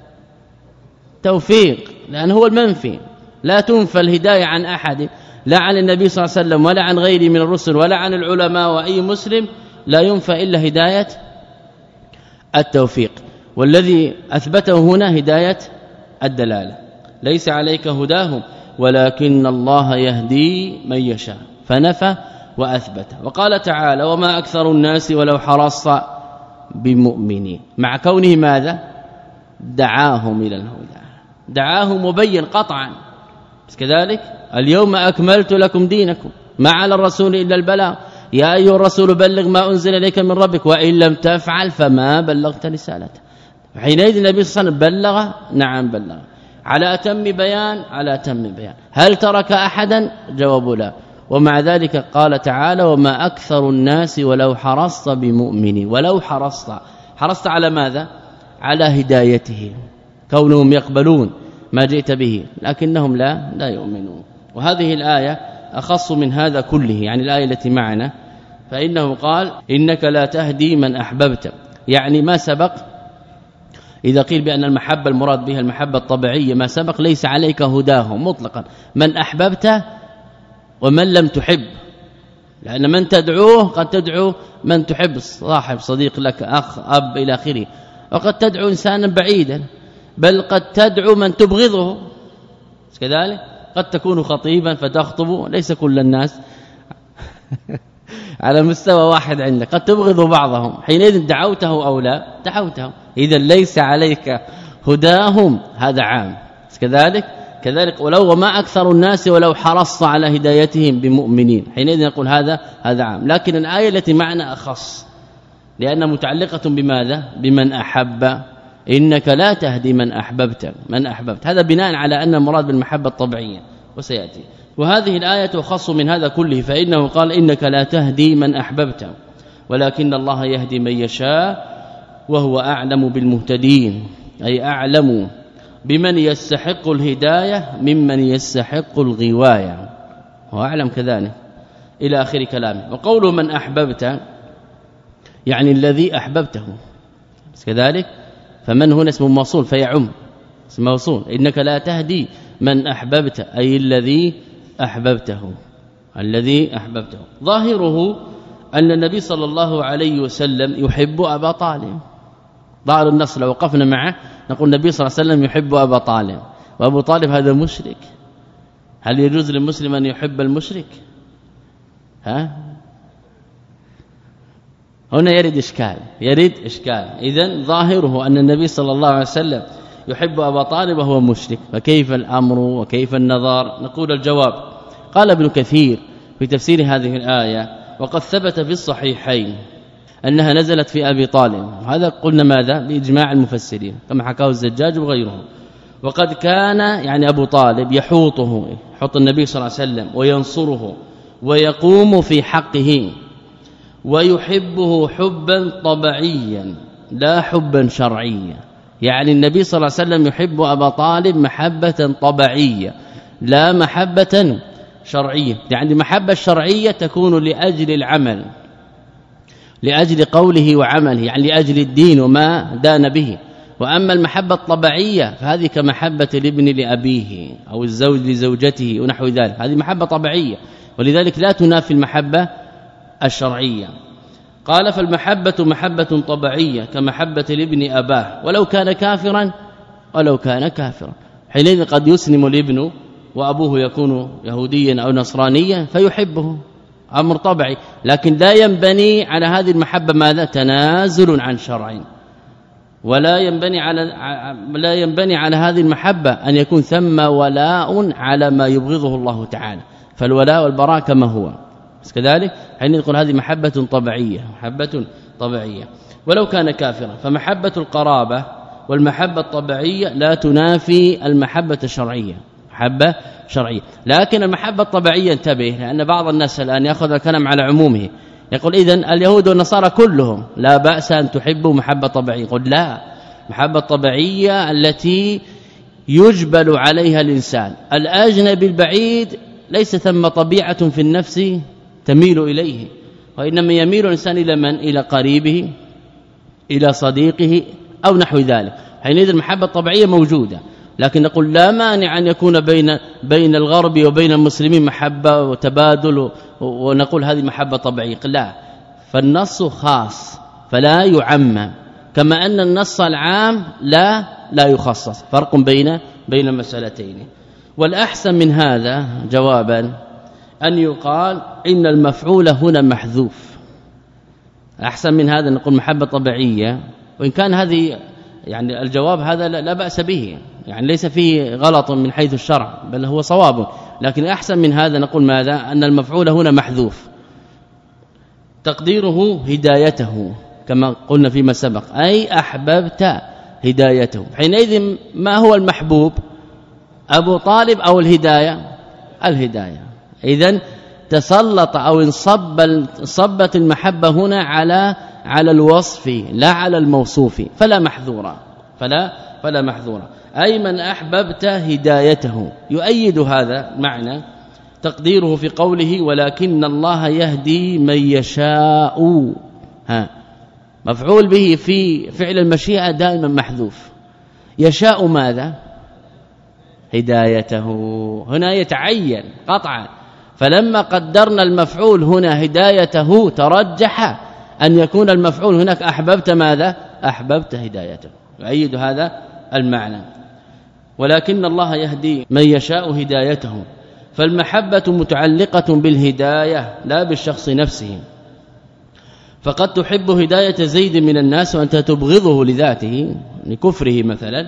توفيق لأن هو المنفي، لا تنفى الهداية عن أحد، لا عن النبي صلى الله عليه وسلم ولا عن غيره من الرسل ولا عن العلماء وأي مسلم، لا ينفى إلا هداية التوفيق. والذي أثبته هنا هداية الدلالة، ليس عليك هداهم ولكن الله يهدي من يشاء، فنفى وأثبت. وقال تعالى وما أكثر الناس ولو حرصت بمؤمنين، مع كونه ماذا؟ دعاهم إلى الهدى، دعاهم مبين قطعا. بس كذلك اليوم أكملت لكم دينكم، ما على الرسول إلا البلاغ، يا أيها الرسول بلغ ما أنزل إليك من ربك وإن لم تفعل فما بلغت رسالته. حينئذ النبي صلى الله عليه وسلم بلغ، نعم بلغ، على أتم بيان، على أتم بيان. هل ترك أحدا؟ جواب لا. ومع ذلك قال تعالى وما أكثر الناس ولو حرصت بمؤمن، ولو حرصت، حرصت على ماذا؟ على هدايته، كونهم يقبلون ما جئت به لكنهم لا لا يؤمنون. وهذه الآية أخص من هذا كله، يعني الآية التي معنا، فإنه قال إنك لا تهدي من أحببت، يعني ما سبق إذا قيل بأن المحبة المراد بها المحبة الطبيعية، ما سبق ليس عليك هداهم مطلقا، من أحببت ومن لم تحب، لأن من تدعوه قد تدعو من تحب، صاحب صديق لك أخ أب إلى آخره، وقد تدعو إنسانا بعيدا، بل قد تدعو من تبغضه كذلك، قد تكون خطيبا فتخطب، ليس كل الناس على مستوى واحد عندك، قد تبغض بعضهم، حينئذ دعوته أو لا دعوته، إذا ليس عليك هداهم، هذا عام كذلك. كذلك ولو وما أكثر الناس ولو حرصت على هدايتهم بمؤمنين، حينئذ نقول هذا هذا عام. لكن الآية التي معنا أخص لأنها متعلقة بماذا؟ بمن أحب، إنك لا تهدي من أحببت، من أحببت، هذا بناء على أن المراد بالمحبة الطبيعية وسيأتي. وهذه الآية تخص من هذا كله، فإنه قال إنك لا تهدي من أحببت ولكن الله يهدي من يشاء وهو أعلم بالمهتدين، أي أعلم بمن يستحق الهداية ممن يستحق الغواية، هو أعلم كذلك إلى آخر كلامه. وقول من أحببت يعني الذي أحببته كذلك، فمن هنا اسم موصول فيعم، اسم موصول، إنك لا تهدي من أحببت أي الذي أحببته، الذي أحببته. ظاهره أن النبي صلى الله عليه وسلم يحب أبا طالب، ظاهر النص لو وقفنا معه نقول النبي صلى الله عليه وسلم يحب أبا طالب، وأبو طالب هذا مشرك، هل يجوز للمسلم أن يحب المشرك؟ ها هنا يرد إشكال يرد إشكال إذن ظاهره أن النبي صلى الله عليه وسلم يحب أبا طالب وهو مشرك، فكيف الأمر وكيف النظر؟ نقول الجواب قال ابن كثير في تفسير هذه الآية وقد ثبت في الصحيحين أنها نزلت في أبي طالب، هذا قلنا ماذا بإجماع المفسرين كما حكاه الزجاج وغيره. وقد كان يعني أبو طالب يحوطه يحوط النبي صلى الله عليه وسلم وينصره ويقوم في حقه ويحبه حبا طبيعيا لا حبا شرعيا، يعني النبي صلى الله عليه وسلم يحب أبا طالب محبة طبيعية لا محبة شرعية، يعني المحبة الشرعية تكون لأجل العمل لأجل قوله وعمله، يعني لأجل الدين وما دان به. وأما المحبة الطبيعية فهذه كمحبة الابن لأبيه أو الزوج لزوجته ونحو ذلك، هذه محبة طبيعية ولذلك لا تنافي المحبة الشرعية. قال فالمحبة محبة طبيعية كمحبة الابن أباه ولو كان كافرا ولو كان كافرا، حينئذ قد يسلم الابن وأبوه يكون يهوديا أو نصرانيا فيحبه أمر طبيعي، لكن لا ينبني على هذه المحبة ماذا تنازل عن شرع، ولا ينبني على لا ينبني على هذه المحبة أن يكون ثم ولاء على ما يبغضه الله تعالى، فالولاء والبراء كما هو بس كذلك حين نقول هذه محبة طبيعية محبة طبيعية ولو كان كافرا. فمحبة القرابة والمحبة الطبيعية لا تنافي المحبة الشرعية محبة شرعية، لكن المحبة الطبيعية انتبه لأن بعض الناس الآن يأخذ الكلام على عمومه يقول إذن اليهود والنصارى كلهم لا بأس أن تحبوا محبة طبيعية، يقول لا، محبة طبيعية التي يجبل عليها الإنسان، الأجنبي البعيد ليس ثم طبيعة في النفس تميل إليه، وإنما يميل الإنسان إلى من؟ إلى قريبه إلى صديقه أو نحو ذلك، حينئذ المحبة الطبيعية موجودة، لكن نقول لا مانع أن يكون بين بين الغرب وبين المسلمين محبة وتبادل ونقول هذه محبة طبيعية، لا، فالنص خاص فلا يعمم، كما أن النص العام لا لا يخصص، فرق بين بين المسألتين. والأحسن من هذا جوابا أن يقال إن المفعول هنا محذوف، أحسن من هذا نقول محبة طبيعية، وإن كان هذه يعني الجواب هذا لا بأس به، يعني ليس فيه غلط من حيث الشرع بل هو صواب، لكن أحسن من هذا نقول ماذا؟ أن المفعول هنا محذوف تقديره هدايته كما قلنا فيما سبق، أي أحببت هدايته، حينئذ ما هو المحبوب؟ أبو طالب أو الهداية؟ الهداية. إذن تسلط أو انصب صبت المحبة هنا على على الوصف لا على الموصوف، فلا محذورا فلا فلا محذورا، أي من أحببت هدايته. يؤيد هذا معنى تقديره في قوله ولكن الله يهدي من يشاء، ها مفعول به في فعل المشيئة دائما محذوف، يشاء ماذا؟ هدايته، هنا يتعين قطعا، فلما قدرنا المفعول هنا هدايته ترجح أن يكون المفعول هناك أحببت ماذا؟ أحببت هدايته، يؤيد هذا المعنى ولكن الله يهدي من يشاء هدايته، فالمحبة متعلقة بالهداية لا بالشخص نفسه، فقد تحب هداية زيد من الناس وأنت تبغضه لذاته لكفره مثلا،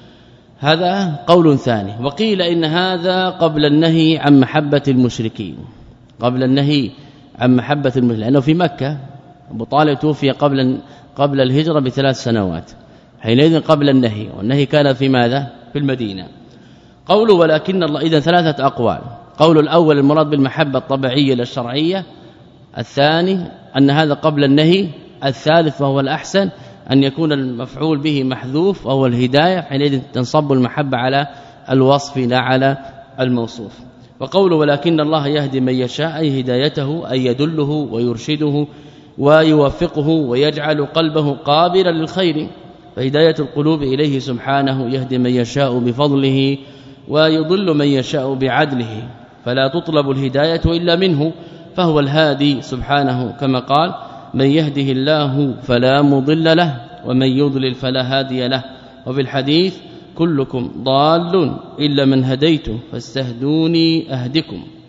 هذا قول ثاني. وقيل إن هذا قبل النهي عن محبة المشركين، قبل النهي عن محبة المشركين، لأنه في مكة أبو طالب توفي قبل قبل الهجرة بثلاث سنوات، حينئذ قبل النهي، والنهي كان في ماذا؟ في المدينة. قول ولكن الله، إذا ثلاثة أقوال، قول الأول المراد بالمحبة الطبيعية للشرعية، الثاني أن هذا قبل النهي، الثالث وهو الأحسن أن يكون المفعول به محذوف وهو الهداية، حينئذ تنصب المحبة على الوصف لا على الموصوف. وقول ولكن الله يهدي من يشاء أي هدايته أي يدله ويرشده ويوفقه ويجعل قلبه قابلا للخير، فهداية القلوب إليه سبحانه يهدي من يشاء بفضله ويضل من يشاء بعدله، فلا تطلب الهداية إلا منه، فهو الهادي سبحانه كما قال من يهده الله فلا مضل له ومن يضلل فلا هادي له. وفي الحديث كلكم ضال إلا من هديته فاستهدوني أهدكم،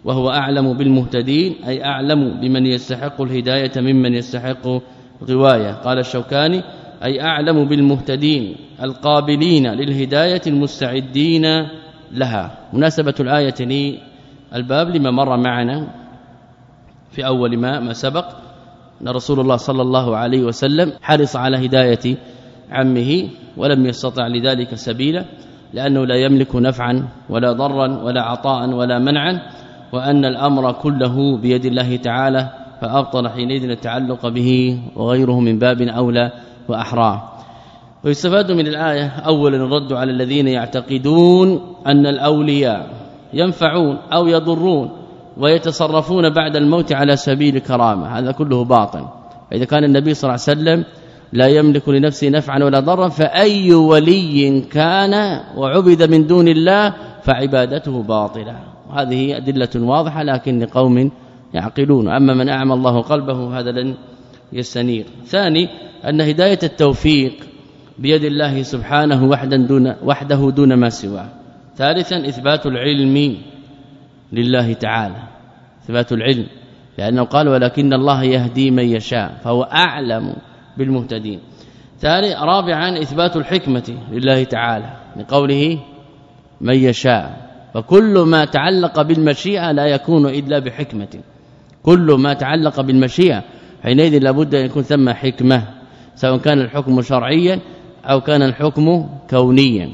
وهو أعلم بالمهتدين أي أعلم بمن يستحق الهداية ممن يستحق الغواية. قال الشوكاني أي أعلم بالمهتدين القابلين للهداية المستعدين لها. مناسبة الآية للباب لما مر معنا في أول ما ما سبق أن رسول الله صلى الله عليه وسلم حرص على هداية عمه ولم يستطع لذلك سبيلا لأنه لا يملك نفعا ولا ضرا ولا عطاء ولا منعا، وأن الأمر كله بيد الله تعالى، فأبطل حينئذ التعلق به وغيره من باب أولى وأحرى. ويستفاد من الآية أولا الرد على الذين يعتقدون أن الأولياء ينفعون أو يضرون ويتصرفون بعد الموت على سبيل الكرامة، هذا كله باطل. فإذا كان النبي صلى الله عليه وسلم لا يملك لنفسه نفعا ولا ضرا، فأي ولي كان وعبد من دون الله فعبادته باطلة. هذه أدلة واضحة لكن لقوم يعقلون، أما من أعمى الله قلبه هذا لن يستنير. ثاني أن هداية التوفيق بيد الله سبحانه وحده دون وحده دون ما سواه. ثالثا إثبات العلم لله تعالى، إثبات العلم، لأنه قال ولكن الله يهدي من يشاء فهو أعلم بالمهتدين. ثالث رابعا إثبات الحكمة لله تعالى لقوله من يشاء، فكل ما تعلق بالمشيئة لا يكون إلا بحكمة، كل ما تعلق بالمشيئة حينئذ لابد أن يكون ثم حكمة، سواء كان الحكم شرعيا أو كان الحكم كونيا.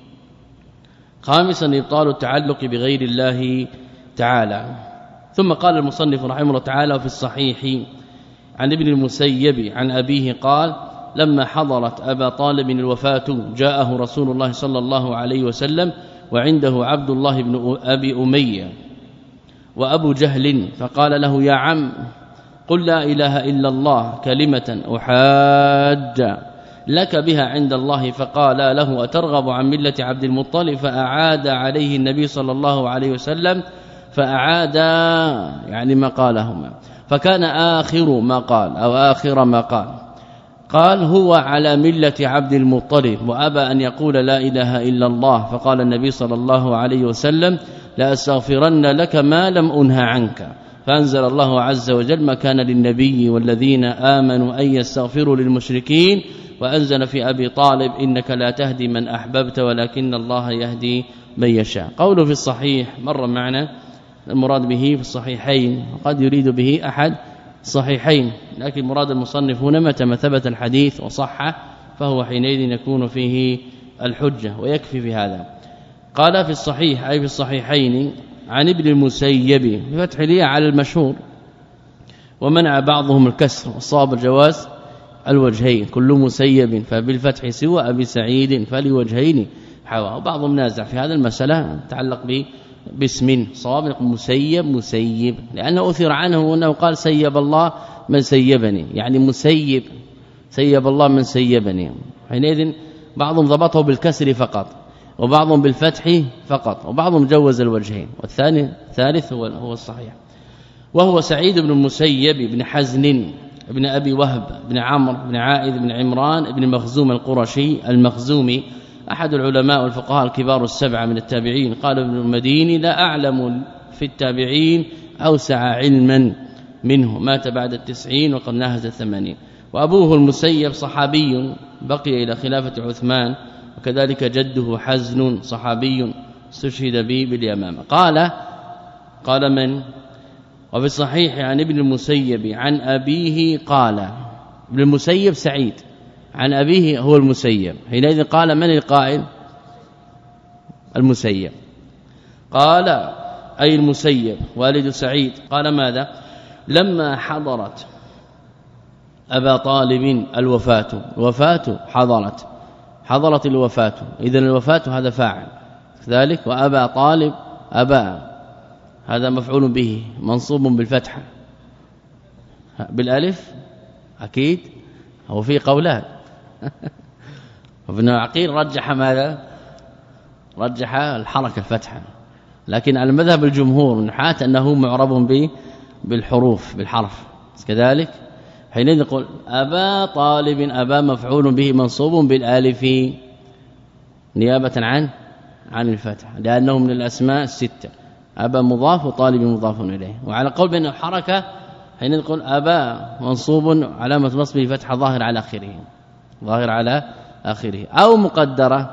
خامسا إبطال التعلق بغير الله تعالى. ثم قال المصنف رحمه الله تعالى في الصحيح عن ابن المسيب عن أبيه قال لما حضرت أبا طالب الوفاة جاءه رسول الله صلى الله عليه وسلم وعنده عبد الله بن أبي أمية وأبو جهل، فقال له يا عم قل لا إله إلا الله كلمة أحاج لك بها عند الله. فقال له أترغب عن ملة عبد المطلب؟ فأعاد عليه النبي صلى الله عليه وسلم فأعاد يعني ما قالهما، فكان آخر ما قال أو آخر ما قال قال هو على ملة عبد المطلب وأبى أن يقول لا إله إلا الله. فقال النبي صلى الله عليه وسلم لا أستغفرن لك ما لم أنه عنك. فأنزل الله عز وجل ما كان للنبي والذين آمنوا أن يستغفروا للمشركين، وأنزل في أبي طالب إنك لا تهدي من أحببت ولكن الله يهدي من يشاء. قوله في الصحيح مر معنا المراد به في الصحيحين، وقد يريد به أحد صحيحين، لكن مراد المصنف هنا متى ما ثبت الحديث وصح فهو حينئذ يكون فيه الحجة ويكفي في هذا. قال في الصحيح أي في الصحيحين عن ابن المسيب بفتح ليه على المشهور، ومنع بعضهم الكسر والصواب الجواز الوجهين، كل مسيب فبالفتح سوى أبي سعيد فلوجهين حوا. وبعضهم نازع في هذا المسألة تعلق به باسم صواب مسيب مسيب، لأنه أثر عنه أنه قال سيب الله من سيبني، يعني مسيب سيب الله من سيبني. حينئذ بعضهم ضبطه بالكسر فقط وبعضهم بالفتح فقط وبعضهم جوز الوجهين، والثاني الثالث هو هو الصحيح. وهو سعيد بن المسيب بن حزن ابن أبي وهب بن عمرو بن عائذ بن عمران بن مخزوم القرشي المخزومي، أحد العلماء والفقهاء الكبار السبعة من التابعين. قال ابن المديني لا أعلم في التابعين أوسع علما منه، مات بعد التسعين وقد ناهز الثمانين. وأبوه المسيب صحابي بقي إلى خلافة عثمان، وكذلك جده حزن صحابي استشهد به باليمامة. قال قال من؟ وفي الصحيح عن ابن المسيب عن أبيه قال، ابن المسيب سعيد عن أبيه هو المسيب، حينئذ قال من القائل؟ المسيب. قال أي المسيب والد سعيد. قال ماذا؟ لما حضرت أبا طالب الوفاة، الوفاة حضرت حضرت الوفاة، إذن الوفاة هذا فاعل ذلك، وأبا طالب أبا هذا مفعول به منصوب بالفتحة بالالف أكيد، هو في قولان ابن عقيل رجح ماذا؟ رجح الحركة الفتحة، لكن على مذهب الجمهور من حات أنه معرب به بالحروف بالحرف كذلك. حينئذ يقول أبا طالب، أبا مفعول به منصوب بالالف نيابة عن عن الفتحة، لأنه من الأسماء الستة أبا مضاف وطالب مضاف إليه. وعلى قول بأن الحركة حين نقول أبا منصوب علامة نصبه فتح ظاهر على آخره ظاهر على آخره أو مقدرة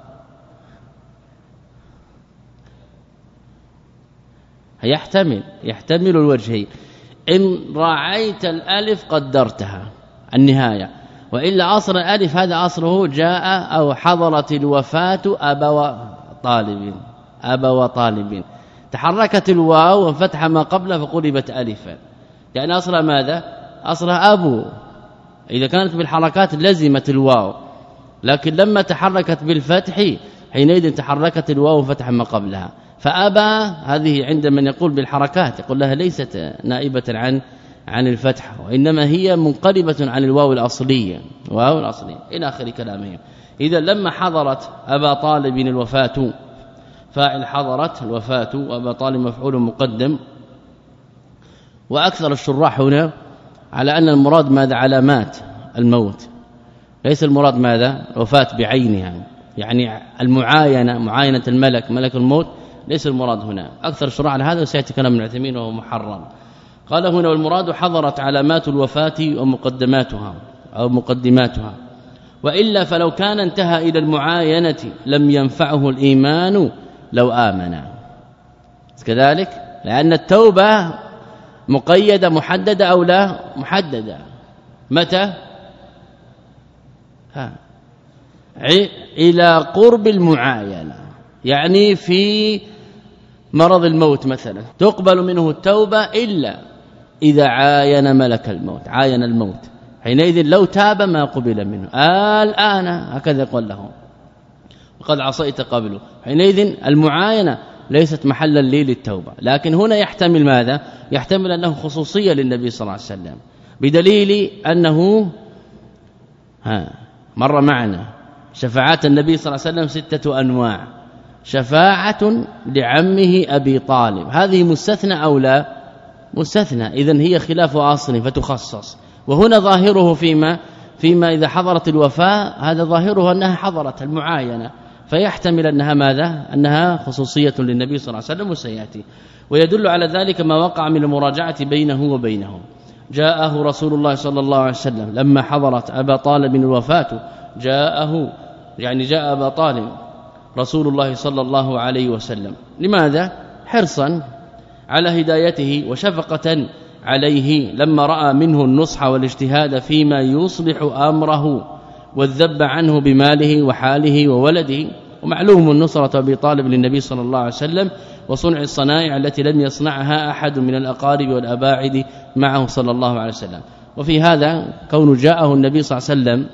يحتمل يحتمل الوجهين. إن راعيت الألف قدرتها النهاية، وإلا أصل الألف هذا أصله جاء أو حضرت الوفاة أبا طالب أبا وطالب، تحركت الواو وانفتح ما قبلها فقلبت ألفا، يعني أصلها ماذا؟ أصلها أبو، إذا كانت بالحركات لزمت الواو، لكن لما تحركت بالفتح حينئذ تحركت الواو وفتح ما قبلها. فأبى هذه عند من يقول بالحركات يقول لها ليست نائبة عن عن الفتح، وإنما هي منقلبة عن الواو الأصلية واو الأصلية إلى آخر كلامهم. إذا لما حضرت أبا طالب الوفاة فاعل حضرت الوفاة وأبا طالب مفعول مقدم. وأكثر الشراح هنا على أن المراد ماذا؟ علامات الموت، ليس المراد ماذا؟ الوفاة بعينها، يعني المعاينة معاينة الملك ملك الموت ليس المراد هنا. أكثر الشراح على هذا وسيأتي كلام ابن عثيمين وهو محرم. قال هنا والمراد حضرت علامات الوفاة ومقدماتها أو مقدماتها، وإلا فلو كان انتهى إلى المعاينة لم ينفعه الإيمان لو آمن كذلك، لأن التوبة مقيدة محددة أو لا محددة. متى؟ ها إلى قرب المعاينة، يعني في مرض الموت مثلا تقبل منه التوبة إلا إذا عاين ملك الموت عاين الموت، حينئذ لو تاب ما قبل منه. الآن هكذا قال له وقد عصيت قبله، حينئذ المعاينة ليست محلا لي للتوبة. لكن هنا يحتمل ماذا؟ يحتمل أنه خصوصية للنبي صلى الله عليه وسلم، بدليل أنه ها مر معنا شفاعات النبي صلى الله عليه وسلم ستة أنواع. شفاعة لعمه أبي طالب هذه مستثنى أو لا مستثنى، إذن هي خلاف أصل فتخصص. وهنا ظاهره فيما فيما إذا حضرت الوفاة هذا ظاهره أنها حضرت المعاينة، فيحتمل أنها ماذا؟ أنها خصوصية للنبي صلى الله عليه وسلم وسيأتي. ويدل على ذلك ما وقع من المراجعة بينه وبينهم. جاءه رسول الله صلى الله عليه وسلم لما حضرت أبا طالب الوفاة، جاءه يعني جاء أبا طالب رسول الله صلى الله عليه وسلم. لماذا؟ حرصا على هدايته وشفقة عليه لما رأى منه النصح والاجتهاد فيما يصلح أمره والذب عنه بماله وحاله وولده. ومعلوم النصرة أبي طالب للنبي صلى الله عليه وسلم وصنع الصنائع التي لم يصنعها أحد من الأقارب والأباعد معه صلى الله عليه وسلم. وفي هذا كون جاءه النبي صلى الله عليه وسلم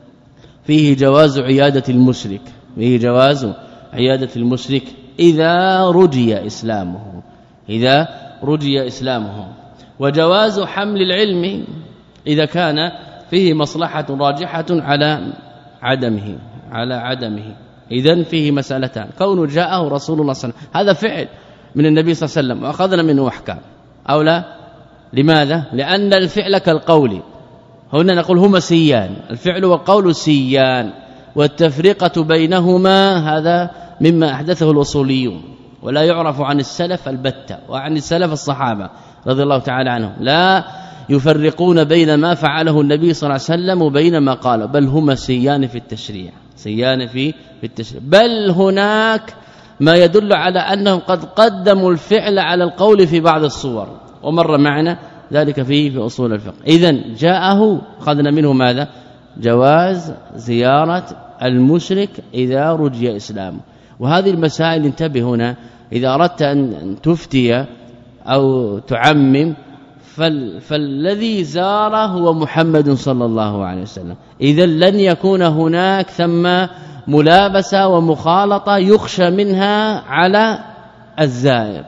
فيه جواز عيادة المشرك فيه جواز عيادة المشرك إذا رجي إسلامه إذا رجي إسلامه وجواز حمل العلم إذا كان فيه مصلحة راجحة على عدمه على عدمه إذن فيه مسألتان. كون جاءه رسول الله صلى الله عليه وسلم هذا فعل من النبي صلى الله عليه وسلم وأخذنا منه أحكام أو لا؟ لماذا؟ لأن الفعل كالقول، هنا نقول هما سيان، الفعل والقول سيان، والتفرقة بينهما هذا مما أحدثه الأصوليون، ولا يعرف عن السلف البتة وعن السلف الصحابة رضي الله تعالى عنهم، لا يفرقون بين ما فعله النبي صلى الله عليه وسلم وبين ما قاله، بل هما سيان في التشريع سيان في في التشريع. بل هناك ما يدل على أنهم قد قدموا الفعل على القول في بعض الصور، ومر معنا ذلك فيه في أصول الفقه. إذن جاءه أخذنا منه ماذا؟ جواز زيارة المشرك إذا رجي إسلامه. وهذه المسائل انتبه هنا إذا أردت أن تفتي أو تعمم فال فالذي زار هو محمد صلى الله عليه وسلم، إذا لن يكون هناك ثم ملابسة ومخالطة يخشى منها على الزائر.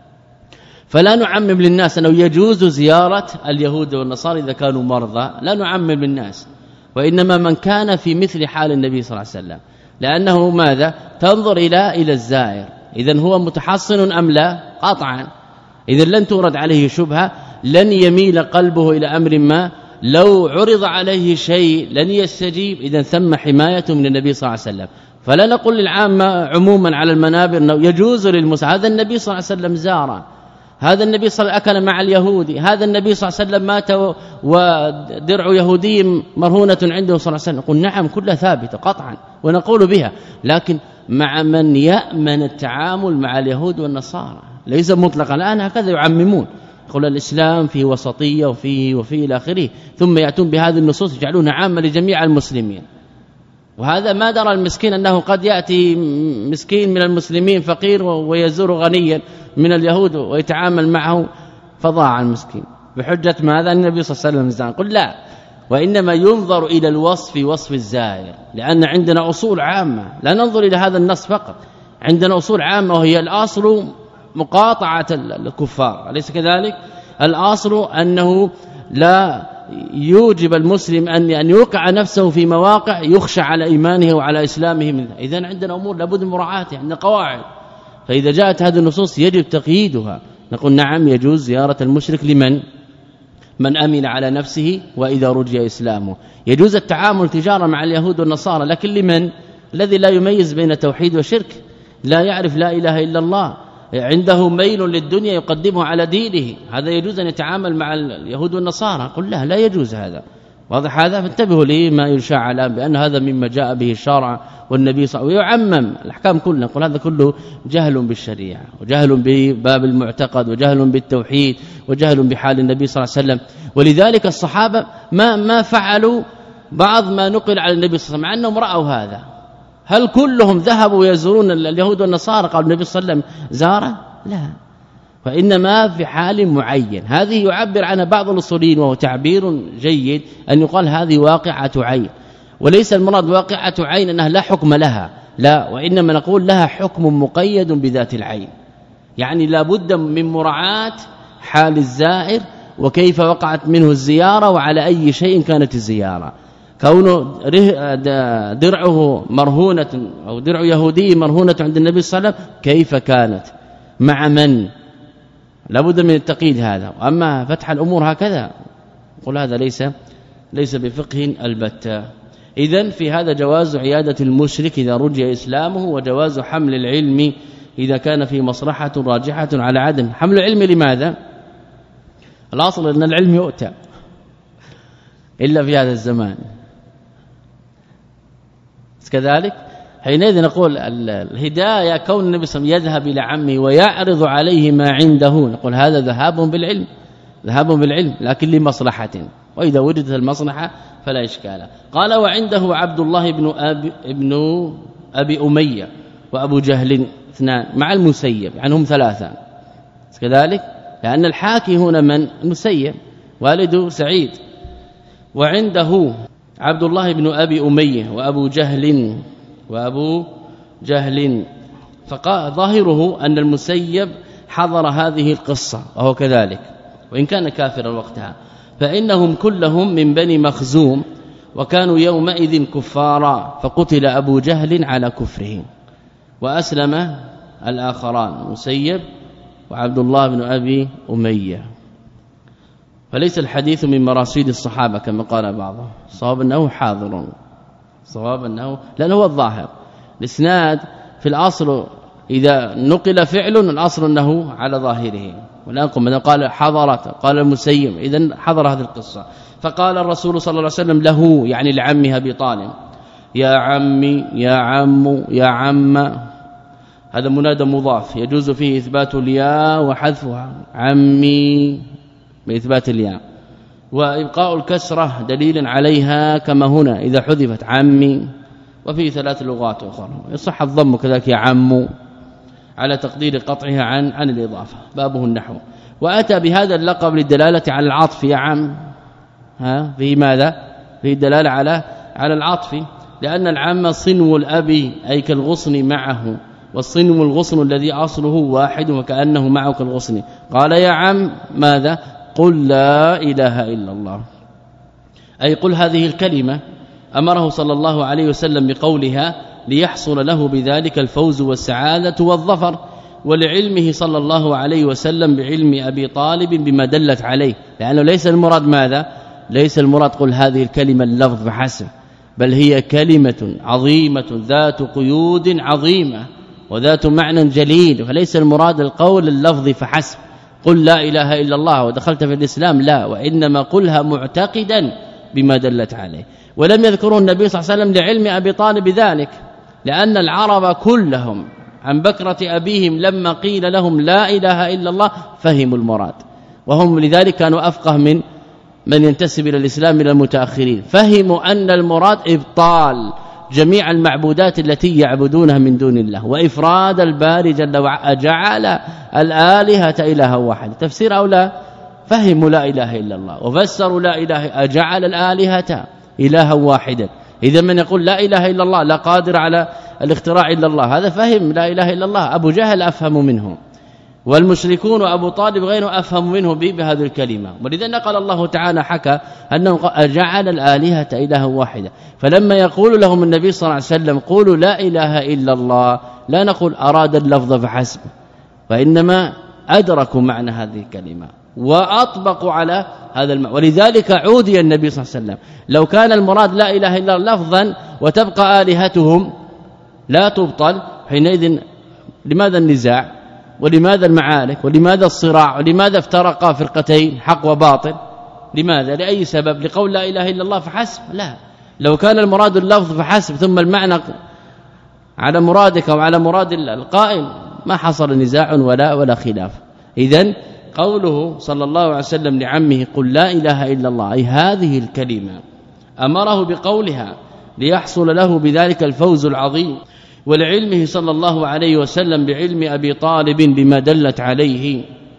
فلا نعمم للناس أنه يجوز زيارة اليهود والنصارى إذا كانوا مرضى، لا نعمم للناس، وإنما من كان في مثل حال النبي صلى الله عليه وسلم، لأنه ماذا؟ تنظر إلى إلى الزائر، إذن هو متحصن أم لا؟ قطعا. إذن لن تورد عليه شبهة، لن يميل قلبه إلى أمر ما، لو عرض عليه شيء لن يستجيب، إذن ثم حماية من النبي صلى الله عليه وسلم. فلا نقول للعامة عموما على المنابر انه يجوز للمسلم. هذا النبي صلى الله عليه وسلم زاره، هذا النبي صلى الله عليه وسلم أكل مع اليهودي، هذا النبي صلى الله عليه وسلم مات ودرع يهودي مرهونة عنده صلى الله عليه وسلم. نقول نعم كلها ثابتة قطعا ونقول بها، لكن مع من يأمن التعامل مع اليهود والنصارى، ليس مطلقا. الآن هكذا يعممون، يقول الإسلام فيه وسطية وفيه وفيه إلى آخره، ثم يأتون بهذه النصوص يجعلونها عامة لجميع المسلمين. وهذا ما درى المسكين أنه قد يأتي مسكين من المسلمين فقير ويزور غنيا من اليهود ويتعامل معه، فضاع المسكين بحجة ماذا؟ النبي صلى الله عليه وسلم زان. قل لا، وإنما ينظر إلى الوصف وصف الزائر، لأن عندنا أصول عامة، لا ننظر إلى هذا النص فقط، عندنا أصول عامة وهي الأصل مقاطعة الكفار، أليس كذلك؟ الأصل أنه لا يوجب المسلم أن أن يوقع نفسه في مواقع يخشى على إيمانه وعلى إسلامه منها. إذن عندنا أمور لابد من مراعاتها، عندنا قواعد، فإذا جاءت هذه النصوص يجب تقييدها. نقول نعم يجوز زيارة المشرك لمن من أمن على نفسه وإذا رجي إسلامه، يجوز التعامل تجارة مع اليهود والنصارى، لكن لمن؟ الذي لا يميز بين توحيد وشرك، لا يعرف لا إله إلا الله، عنده ميل للدنيا يقدمه على دينه، هذا يجوز أن يتعامل مع اليهود والنصارى؟ قل لا لا يجوز هذا. واضح هذا؟ فانتبهوا لي ما يشاع الآن بأن هذا مما جاء به الشرع والنبي صلى الله عليه وسلم، ويعمم الأحكام كلها. نقول هذا كله جهل بالشريعة وجهل بباب المعتقد وجهل بالتوحيد وجهل بحال النبي صلى الله عليه وسلم. ولذلك الصحابة ما ما فعلوا بعض ما نقل على النبي صلى الله عليه وسلم مع أنهم رأوا هذا. هل كلهم ذهبوا يزورون اليهود والنصارى قال النبي صلى الله عليه وسلم زاره؟ لا، وإنما في حال معين. هذه يعبر عنها بعض الأصوليين وهو تعبير جيد، أن يقال هذه واقعة عين، وليس المراد واقعة عين أنها لا حكم لها، لا، وإنما نقول لها حكم مقيد بذات العين، يعني لا بد من مراعاة حال الزائر وكيف وقعت منه الزيارة وعلى أي شيء كانت الزيارة. كونه درعه مرهونة أو درع يهودي مرهونة عند النبي صلى الله عليه وسلم، كيف كانت مع من؟ لابد من التقييد هذا. أما فتح الأمور هكذا قل هذا ليس ليس بفقه البتة. إذن في هذا جواز عيادة المشرك إذا رجي إسلامه، وجواز حمل العلم إذا كان في مصلحة راجحة على عدم حمل العلم. لماذا؟ الأصل أن العلم يؤتى إلا في هذا الزمان، كذلك حينئذ نقول الهداية كون النبي صلى الله عليه وسلم يذهب إلى عمه ويعرض عليه ما عنده، نقول هذا ذهاب بالعلم، ذهاب بالعلم لكن لمصلحة، وإذا وجدت المصلحة فلا إشكال. قال وعنده عبد الله بن أبي, ابن أبي أمية وأبو جهل اثنان مع المسيب، يعني هم ثلاثة كذلك، لأن الحاكي هنا من؟ المسيب والد سعيد. وعنده عبد الله بن أبي أمية وأبو جهل وأبو جهل، فظاهره أن المسيب حضر هذه القصة وهو كذلك، وإن كان كافرا وقتها، فإنهم كلهم من بني مخزوم وكانوا يومئذ كفارا، فقتل أبو جهل على كفره وأسلم الآخران مسيب وعبد الله بن أبي أمية. فليس الحديث من مراسيل الصحابة كما قال بعضهم، صواب أنه حاضر، صواب أنه لأنه هو الظاهر. الإسناد في الأصل إذا نقل فعل الأصل أنه على ظاهره، ولكن من قال حضرت قال المسيب إذن حضر هذه القصة. فقال الرسول صلى الله عليه وسلم له، يعني لعمه أبي طالب، يا عمي يا عم يا عم، هذا منادى مضاف يجوز فيه إثبات الياء وحذفها، عمي بإثبات الياء، وإبقاء الكسرة دليل عليها كما هنا إذا حذفت عمي. وفي ثلاث لغات أخرى يصح الضم كذلك يا عم على تقدير قطعها عن عن الإضافة، بابه النحو. وأتى بهذا اللقب للدلالة على العطف، يا عم ها في ماذا؟ في دلالة على على العطف، لأن العم صنو الأب أي كالغصن معه، والصنو الغصن الذي أصله واحد وكأنه معه كالغصن. قال يا عم ماذا؟ قل لا إله إلا الله، أي قل هذه الكلمة. أمره صلى الله عليه وسلم بقولها ليحصل له بذلك الفوز والسعادة والظفر، ولعلمه صلى الله عليه وسلم بعلم أبي طالب بما دلت عليه، لأنه ليس المراد ماذا؟ ليس المراد قل هذه الكلمة اللفظ فحسب، بل هي كلمة عظيمة ذات قيود عظيمة وذات معنى جليل. فليس المراد القول اللفظي فحسب قل لا إله إلا الله ودخلت في الإسلام، لا، وإنما قلها معتقدا بما دلت عليه. ولم يذكره النبي صلى الله عليه وسلم لعلم أبي طالب ذلك، لأن العرب كلهم عن بكرة أبيهم لما قيل لهم لا إله إلا الله فهموا المراد، وهم لذلك كانوا أفقه من من ينتسب إلى الإسلام من المتأخرين، فهموا أن المراد إبطال جميع المعبودات التي يعبدونها من دون الله وإفراد الباري جل وعلا، جعل الآلهة إلها واحد. تفسير أو لا؟ فهموا لا إله إلا الله وفسروا لا إله، أجعل الآلهة إلها واحدا. إذا من يقول لا إله إلا الله لا قادر على الاختراع إلا الله، هذا فهم لا إله إلا الله. أبو جهل أفهم منه، والمشركون وأبو طالب غيره أفهم منه بهذه الكلمة. ولذا نقل الله تعالى حكى أنه أجعل الآلهة إلها واحدة. فلما يقول لهم النبي صلى الله عليه وسلم قولوا لا إله إلا الله، لا نقول أراد اللفظ فحسب، فإنما أدركوا معنى هذه الكلمة وأطبقوا على هذا المعنى. ولذلك عودي النبي صلى الله عليه وسلم لو كان المراد لا إله إلا الله لفظا وتبقى آلهتهم لا تبطل، حينئذ لماذا النزاع ولماذا المعارك ولماذا الصراع ولماذا افترقا فرقتين حق وباطل؟ لماذا؟ لأي سبب؟ لقول لا إله إلا الله فحسب؟ لا، لو كان المراد اللفظ فحسب ثم المعنى على مرادك وعلى مراد القائل ما حصل نزاع ولا ولا خلاف. إذن قوله صلى الله عليه وسلم لعمه قل لا إله إلا الله، أي هذه الكلمة أمره بقولها ليحصل له بذلك الفوز العظيم، ولعلمه صلى الله عليه وسلم بعلم أبي طالب بما دلت عليه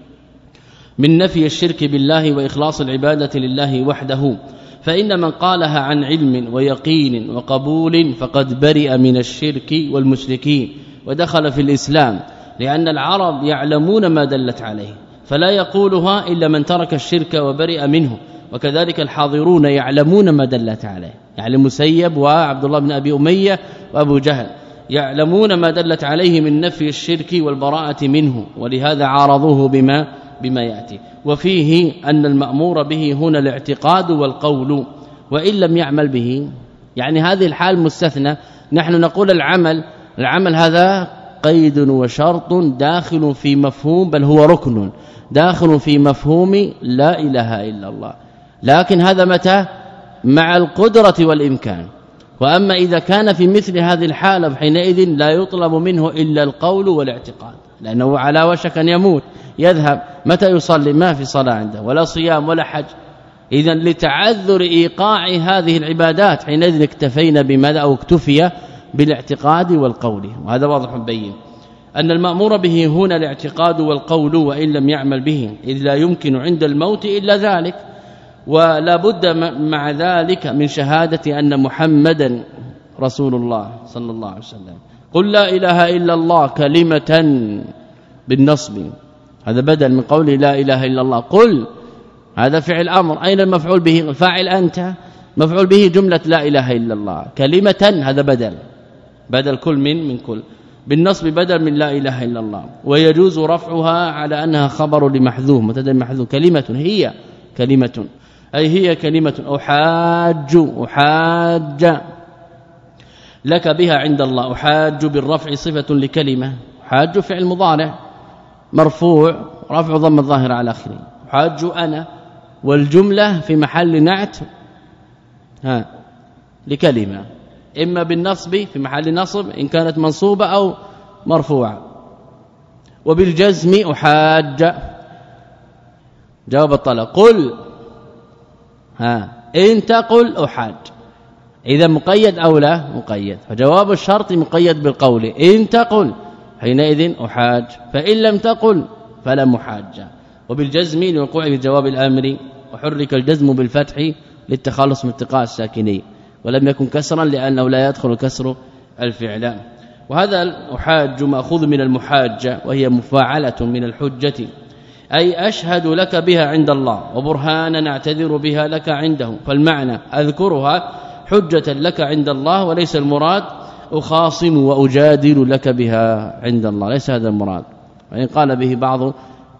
من نفي الشرك بالله وإخلاص العبادة لله وحده. فإن من قالها عن علم ويقين وقبول فقد برئ من الشرك والمشركين ودخل في الإسلام، لأن العرب يعلمون ما دلت عليه فلا يقولها إلا من ترك الشرك وبرئ منه، وكذلك الحاضرون يعلمون ما دلت عليه، يعني مسيب وعبد الله بن أبي أمية وأبو جهل يعلمون ما دلت عليه من نفي الشرك والبراءة منه، ولهذا عارضوه بما بما يأتي. وفيه أن المأمور به هنا الاعتقاد والقول وإن لم يعمل به، يعني هذه الحال مستثنى. نحن نقول العمل العمل هذا قيد وشرط داخل في مفهوم، بل هو ركن داخل في مفهوم لا إله إلا الله، لكن هذا متى؟ مع القدرة والإمكان. وأما إذا كان في مثل هذه الحالة فحينئذ لا يطلب منه إلا القول والاعتقاد، لأنه على وشك أن يموت يذهب، متى يصلي؟ ما في صلاة عنده ولا صيام ولا حج. إذا لتعذر إيقاع هذه العبادات حينئذ اكتفينا بماذا أو اكتفي بالاعتقاد والقول. وهذا واضح بين أن المأمور به هنا الاعتقاد والقول وإن لم يعمل به، إذ لا يمكن عند الموت إلا ذلك، ولا بد مع ذلك من شهادة أن محمدا رسول الله صلى الله عليه وسلم. قل لا إله إلا الله كلمة بالنصب، هذا بدل من قول لا إله إلا الله. قل هذا فعل أمر، أين المفعول به؟ الفاعل أنت، مفعول به جملة لا إله إلا الله. كلمة هذا بدل بدل كل من من كل، بالنصب بدل من لا إله إلا الله. ويجوز رفعها على أنها خبر لمحذوف مبتدا محذوف. كلمة هي كلمة، أي هي كلمة أحاج أحاج لك بها عند الله. أحاج بالرفع صفة لكلمة، أحاج فعل مضارع مرفوع رفع ضم الظاهر على آخره. أحاج أنا، والجملة في محل نعت ها لكلمة، إما بالنصب في محل نصب إن كانت منصوبة أو مرفوعة. وبالجزم أحاج جواب الطلب. قل ها إن تقل أحاج، إذا مقيد أو لا مقيد، فجواب الشرط مقيد بالقول إن تقل حينئذ أحاج، فإن لم تقل فلا محاجة. وبالجزم لوقوع في جواب الأمر، وحرك الجزم بالفتح للتخلص من اتقاء الساكنين، ولم يكن كسرا لأنه لا يدخل كسر الفعل. وهذا الأحاج مأخوذ من المحاجة، وهي مفاعلة من الحجة، أي أشهد لك بها عند الله وبرهانا نعتذر بها لك عنده. فالمعنى أذكرها حجة لك عند الله، وليس المراد أخاصم وأجادل لك بها عند الله، ليس هذا المراد. وإن قال به بعض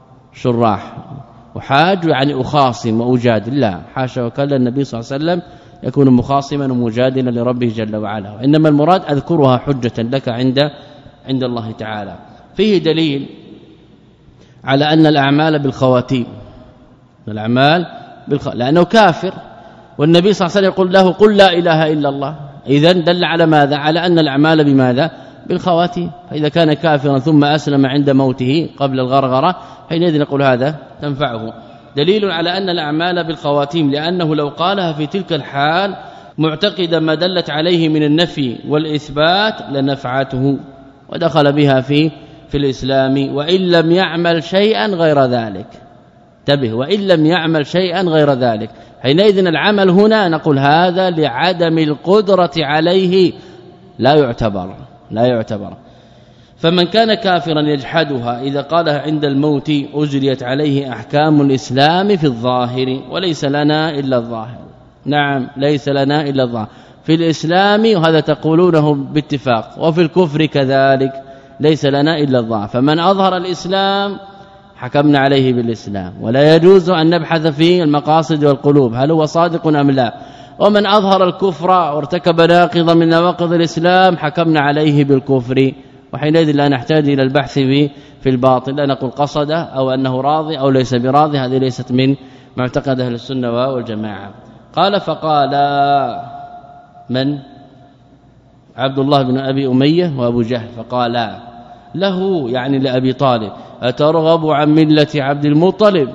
شراح أحاج يعني أخاصم وأجادل، لا، حاشا وكلا. النبي صلى الله عليه وسلم يكون مخاصما ومجادلا لربه جل وعلا. انما المراد اذكرها حجة لك عند عند الله تعالى. فيه دليل على أن الأعمال بالخواتيم، الأعمال بالخ... لأنه كافر والنبي صلى الله عليه وسلم يقول له قل لا إله إلا الله، إذن دل على ماذا؟ على أن الأعمال بماذا؟ بالخواتيم. فإذا كان كافرا ثم أسلم عند موته قبل الغرغرة حينئذ نقول هذا تنفعه. دليل على أن الأعمال بالخواتيم لأنه لو قالها في تلك الحال معتقدا ما دلت عليه من النفي والإثبات لنفعته ودخل بها في في الإسلام وإن لم يعمل شيئا غير ذلك. انتبه، وإن لم يعمل شيئا غير ذلك. حينئذ العمل هنا نقول هذا لعدم القدرة عليه لا يعتبر لا يعتبر. فمن كان كافرا يجحدها إذا قالها عند الموت أجريت عليه أحكام الإسلام في الظاهر وليس لنا إلا الظاهر. نعم ليس لنا إلا الظاهر في الإسلام، وهذا تقولونه باتفاق، وفي الكفر كذلك ليس لنا إلا الظاهر. فمن أظهر الإسلام حكمنا عليه بالإسلام، ولا يجوز أن نبحث في المقاصد والقلوب هل هو صادق أم لا. ومن أظهر الكفر وارتكب ناقضا من نواقض الإسلام حكمنا عليه بالكفر، وحينئذ لا نحتاج إلى البحث في في الباطل، لا نقول قصد أو أنه راضي أو ليس براضي، هذه ليست من معتقد أهل السنة والجماعة. قال فقال من؟ عبد الله بن أبي أمية وأبو جهل، فقال له يعني لأبي طالب أترغب عن ملة عبد المطلب؟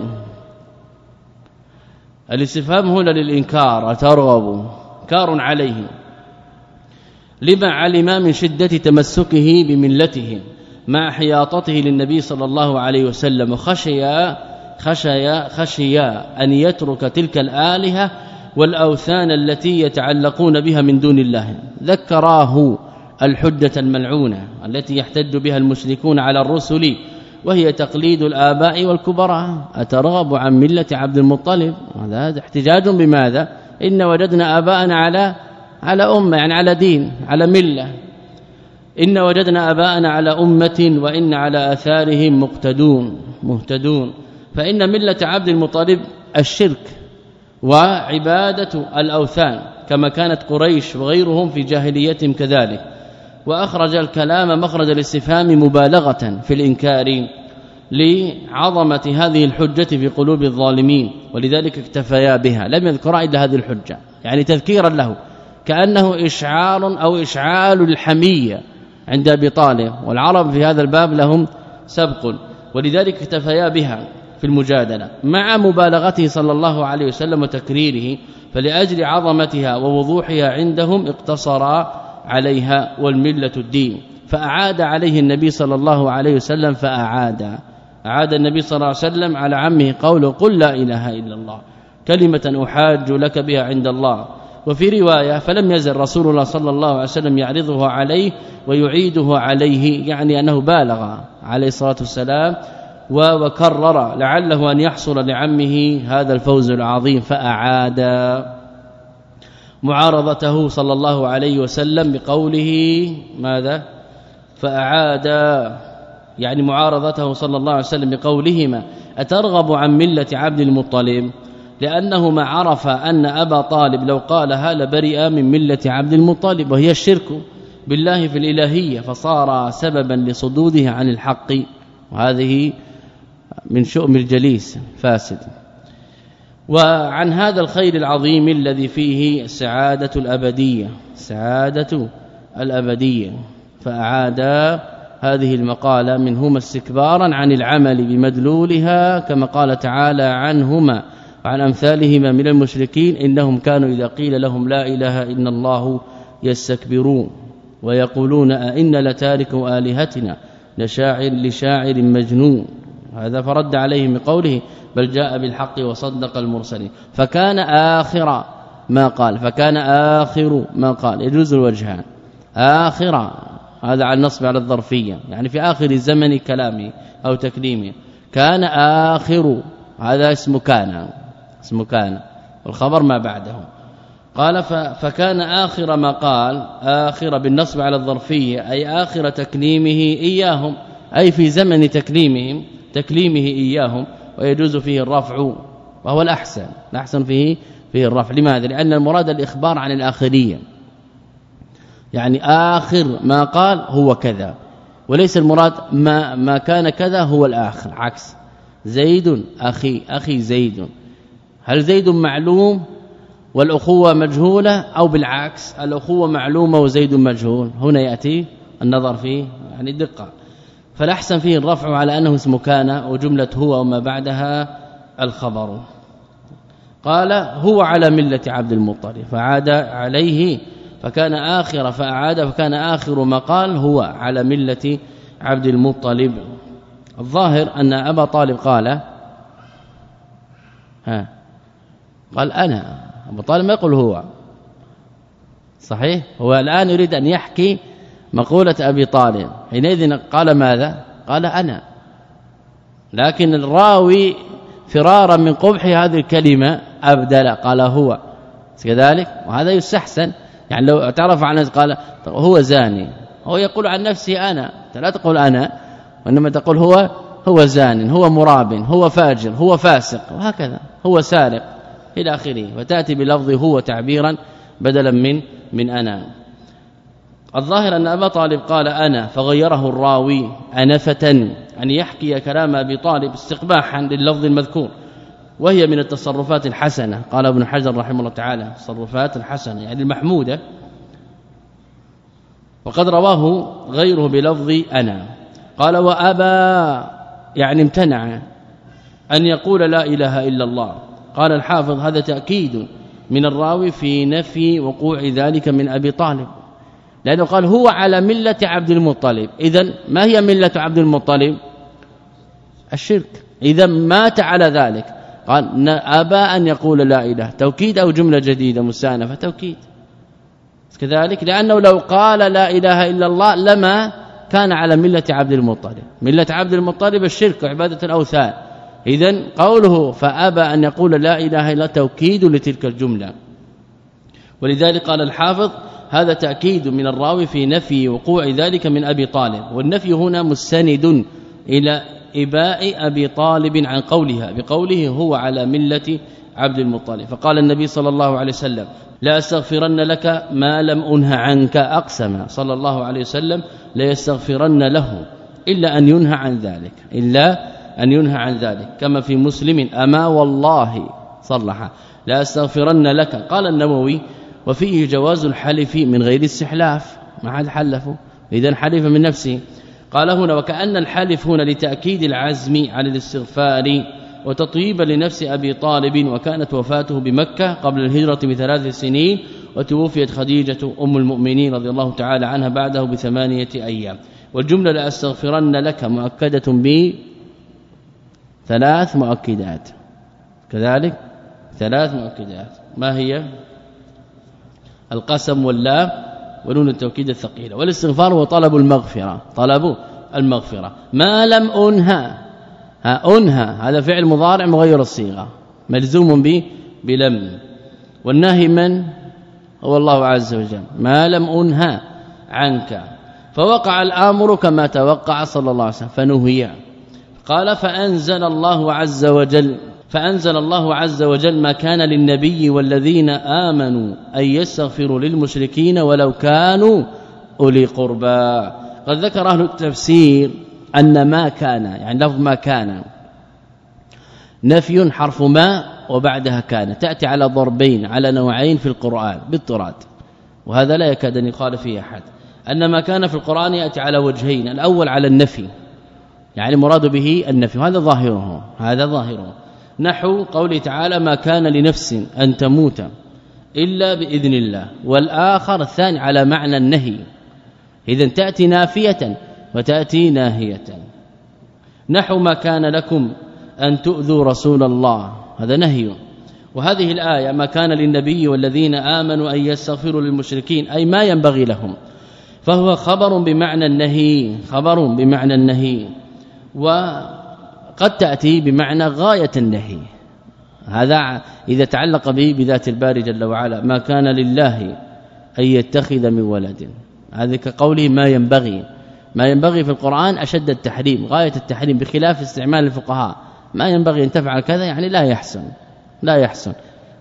الاستفهام هنا للإنكار، أترغب كار عليه لما علم من شدة تمسكه بملته مع حياطته للنبي صلى الله عليه وسلم، خشي خشي خشي أن يترك تلك الآلهة والأوثان التي يتعلقون بها من دون الله. ذكراه الحجة الملعونة التي يحتج بها المشركون على الرسل، وهي تقليد الآباء والكبراء. أترغب عن ملة عبد المطلب؟ هذا احتجاج بماذا؟ إن وجدنا آباءنا على على أمة، يعني على دين، على ملة. إن وجدنا آباءنا على أمة وإن على آثارهم مقتدون مهتدون. فإن ملة عبد المطلب الشرك وعبادة الأوثان كما كانت قريش وغيرهم في جاهليتهم كذلك. وأخرج الكلام مخرج الاستفهام مبالغة في الإنكار لعظمة هذه الحجة في قلوب الظالمين، ولذلك اكتفيا بها، لم يذكر إلا هذه الحجة، يعني تذكيرا له، كأنه إشعار أو إشعال الحمية عند أبي طالب، والعرب في هذا الباب لهم سبق، ولذلك اكتفيا بها في المجادلة مع مبالغته صلى الله عليه وسلم وتكريره. فلأجل عظمتها ووضوحها عندهم اقتصر عليها، والملة الدين. فأعاد عليه النبي صلى الله عليه وسلم فأعاد أعاد النبي صلى الله عليه وسلم على عمه قوله قل لا إله إلا الله كلمة أحاج لك بها عند الله. وفي رواية فلم يزل رسول الله صلى الله عليه وسلم يعرضه عليه ويعيده عليه، يعني أنه بالغ عليه الصلاة والسلام وكرر لعله أن يحصل لعمه هذا الفوز العظيم. فأعاد معارضته صلى الله عليه وسلم بقوله ماذا؟ فأعاد يعني معارضته صلى الله عليه وسلم بقولهما أترغب عن ملة عبد المطلب، لأنه ما عرف أن أبا طالب لو قالها لبرئ من ملة عبد المطلب، وهي الشرك بالله في الإلهية، فصار سببا لصدوده عن الحق، وهذه من شؤم الجليس فاسد. وعن هذا الخير العظيم الذي فيه السعادة الأبدية السعادة الأبدية فأعاد هذه المقالة منهما استكبارا عن العمل بمدلولها، كما قال تعالى عنهما وعن أمثالهما من المشركين إنهم كانوا إذا قيل لهم لا إله إلا الله يستكبرون ويقولون أئن لتاركوا آلهتنا لشاعر لشاعر مجنون. هذا فرد عليهم بقوله بل جاء بالحق وصدق المرسلين. فكان آخر ما قال فكان آخر ما قال يجوز الوجهان، آخر هذا على النصب على الظرفية، يعني في آخر زمن كلامه أو تكليمه. كان آخر هذا اسم كان اسم كان والخبر ما بعده. قال فكان آخر ما قال، آخر بالنصب على الظرفية أي آخر تكليمه إياهم، أي في زمن تكليمهم تكليمه إياهم. ويجوز فيه الرفع وهو الأحسن الأحسن فيه فيه الرفع. لماذا؟ لأن المراد الإخبار عن الآخرية، يعني آخر ما قال هو كذا، وليس المراد ما ما كان كذا هو الآخر. عكس زيد أخي أخي زيد، هل زيد معلوم والأخوة مجهولة أو بالعكس الأخوة معلومة وزيد مجهول؟ هنا يأتي النظر فيه يعني الدقة. فالأحسن فيه الرفع على أنه اسم كان وجملة هو وما بعدها الخبر. قال هو على ملة عبد المطلب، فعاد عليه فكان آخر فأعاد فكان آخر ما قال هو على ملة عبد المطلب. الظاهر أن أبا طالب قال ها قال أنا، أبا طالب ما يقول هو، صحيح؟ هو الآن يريد أن يحكي مقولة أبي طالب، حينئذ قال ماذا؟ قال أنا، لكن الراوي فرارا من قبح هذه الكلمة أبدل قال هو كذلك، وهذا يستحسن. يعني لو اعترف عن قال هو زاني، هو يقول عن نفسه أنا، لا تقول أنا، وإنما تقول هو هو زان، هو مراب، هو فاجر، هو فاسق، وهكذا هو سارق إلى آخره، وتأتي بلفظ هو تعبيرا بدلا من من أنا. الظاهر أن أبا طالب قال أنا، فغيره الراوي أنفة أن يحكي كلام أبي طالب استقباحا لللفظ المذكور، وهي من التصرفات الحسنة. قال ابن حجر رحمه الله تعالى تصرفات الحسنة يعني المحمودة. وقد رواه غيره بلفظ أنا. قال وأبى يعني امتنع أن يقول لا إله إلا الله. قال الحافظ هذا تأكيد من الراوي في نفي وقوع ذلك من أبي طالب، لأنه قال هو على ملة عبد المطلب. إذن ما هي ملة عبد المطلب؟ الشرك. إذا مات على ذلك. قال أبى أن يقول لا إله، توكيد أو جملة جديدة مستأنفة؟ توكيد كذلك، لأنه لو قال لا إله إلا الله لما كان على ملة عبد المطلب. ملة عبد المطلب الشرك وعبادة الأوثان. إذن قوله فأبى أن يقول لا إله إلا توكيد لتلك الجملة. ولذلك قال الحافظ هذا تأكيد من الراوي في نفي وقوع ذلك من أبي طالب، والنفي هنا مستند إلى إباء أبي طالب عن قولها بقوله هو على ملة عبد المطلب. فقال النبي صلى الله عليه وسلم لا أستغفرن لك ما لم أنه عنك، أقسم صلى الله عليه وسلم لا يستغفرن له إلا أن ينهى عن ذلك، إلا أن ينهى عن ذلك، كما في مسلم أما والله صلح لا أستغفرن لك. قال النووي وفيه جواز الحلف من غير استحلاف، ما حد حلفه إذن حلف من نفسه. قال هنا وكأن الحلف هنا لتأكيد العزم على الاستغفار وتطييبا لنفس أبي طالب، وكانت وفاته بمكة قبل الهجرة بثلاث سنين، وتوفيت خديجة أم المؤمنين رضي الله تعالى عنها بعده بثمانية أيام. والجملة لا أستغفرن لك مؤكدة بثلاث مؤكدات، كذلك ثلاث مؤكدات. ما هي؟ القسم واللام ونون التوكيد الثقيلة. والاستغفار هو طلب المغفرة، طلب المغفرة. ما لم أنهى، ها أنهى هذا فعل مضارع مغير الصيغة ملزوم به بلم، والنهي من هو الله عز وجل. ما لم أنهى عنك، فوقع الأمر كما توقع صلى الله عليه وسلم فنهي. قال فأنزل الله عز وجل فأنزل الله عز وجل ما كان للنبي والذين آمنوا أن يستغفروا للمشركين ولو كانوا أولي قربى. قد ذكر أهل التفسير أن ما كان يعني لفظ ما كان نفي حرف ما وبعدها كان، تأتي على ضربين على نوعين في القرآن بالطراد، وهذا لا يكاد أن يقال فيه أحد. أن ما كان في القرآن يأتي على وجهين، الأول على النفي يعني مراد به النفي، وهذا ظاهره هذا ظاهره نحو قوله تعالى ما كان لنفس أن تموت إلا بإذن الله، والآخر الثاني على معنى النهي. إذن تأتي نافية وتأتي ناهية. نحو ما كان لكم أن تؤذوا رسول الله، هذا نهي. وهذه الآية ما كان للنبي والذين آمنوا أن يستغفروا للمشركين أي ما ينبغي لهم، فهو خبر بمعنى النهي، خبر بمعنى النهي. وقد تأتي بمعنى غاية النهي، هذا إذا تعلق به بذات الباري جل وعلا ما كان لله أن يتخذ من ولد، هذا كقوله ما ينبغي. ما ينبغي في القرآن أشد التحريم، غاية التحريم، بخلاف استعمال الفقهاء ما ينبغي أن تفعل كذا يعني لا يحسن لا يحسن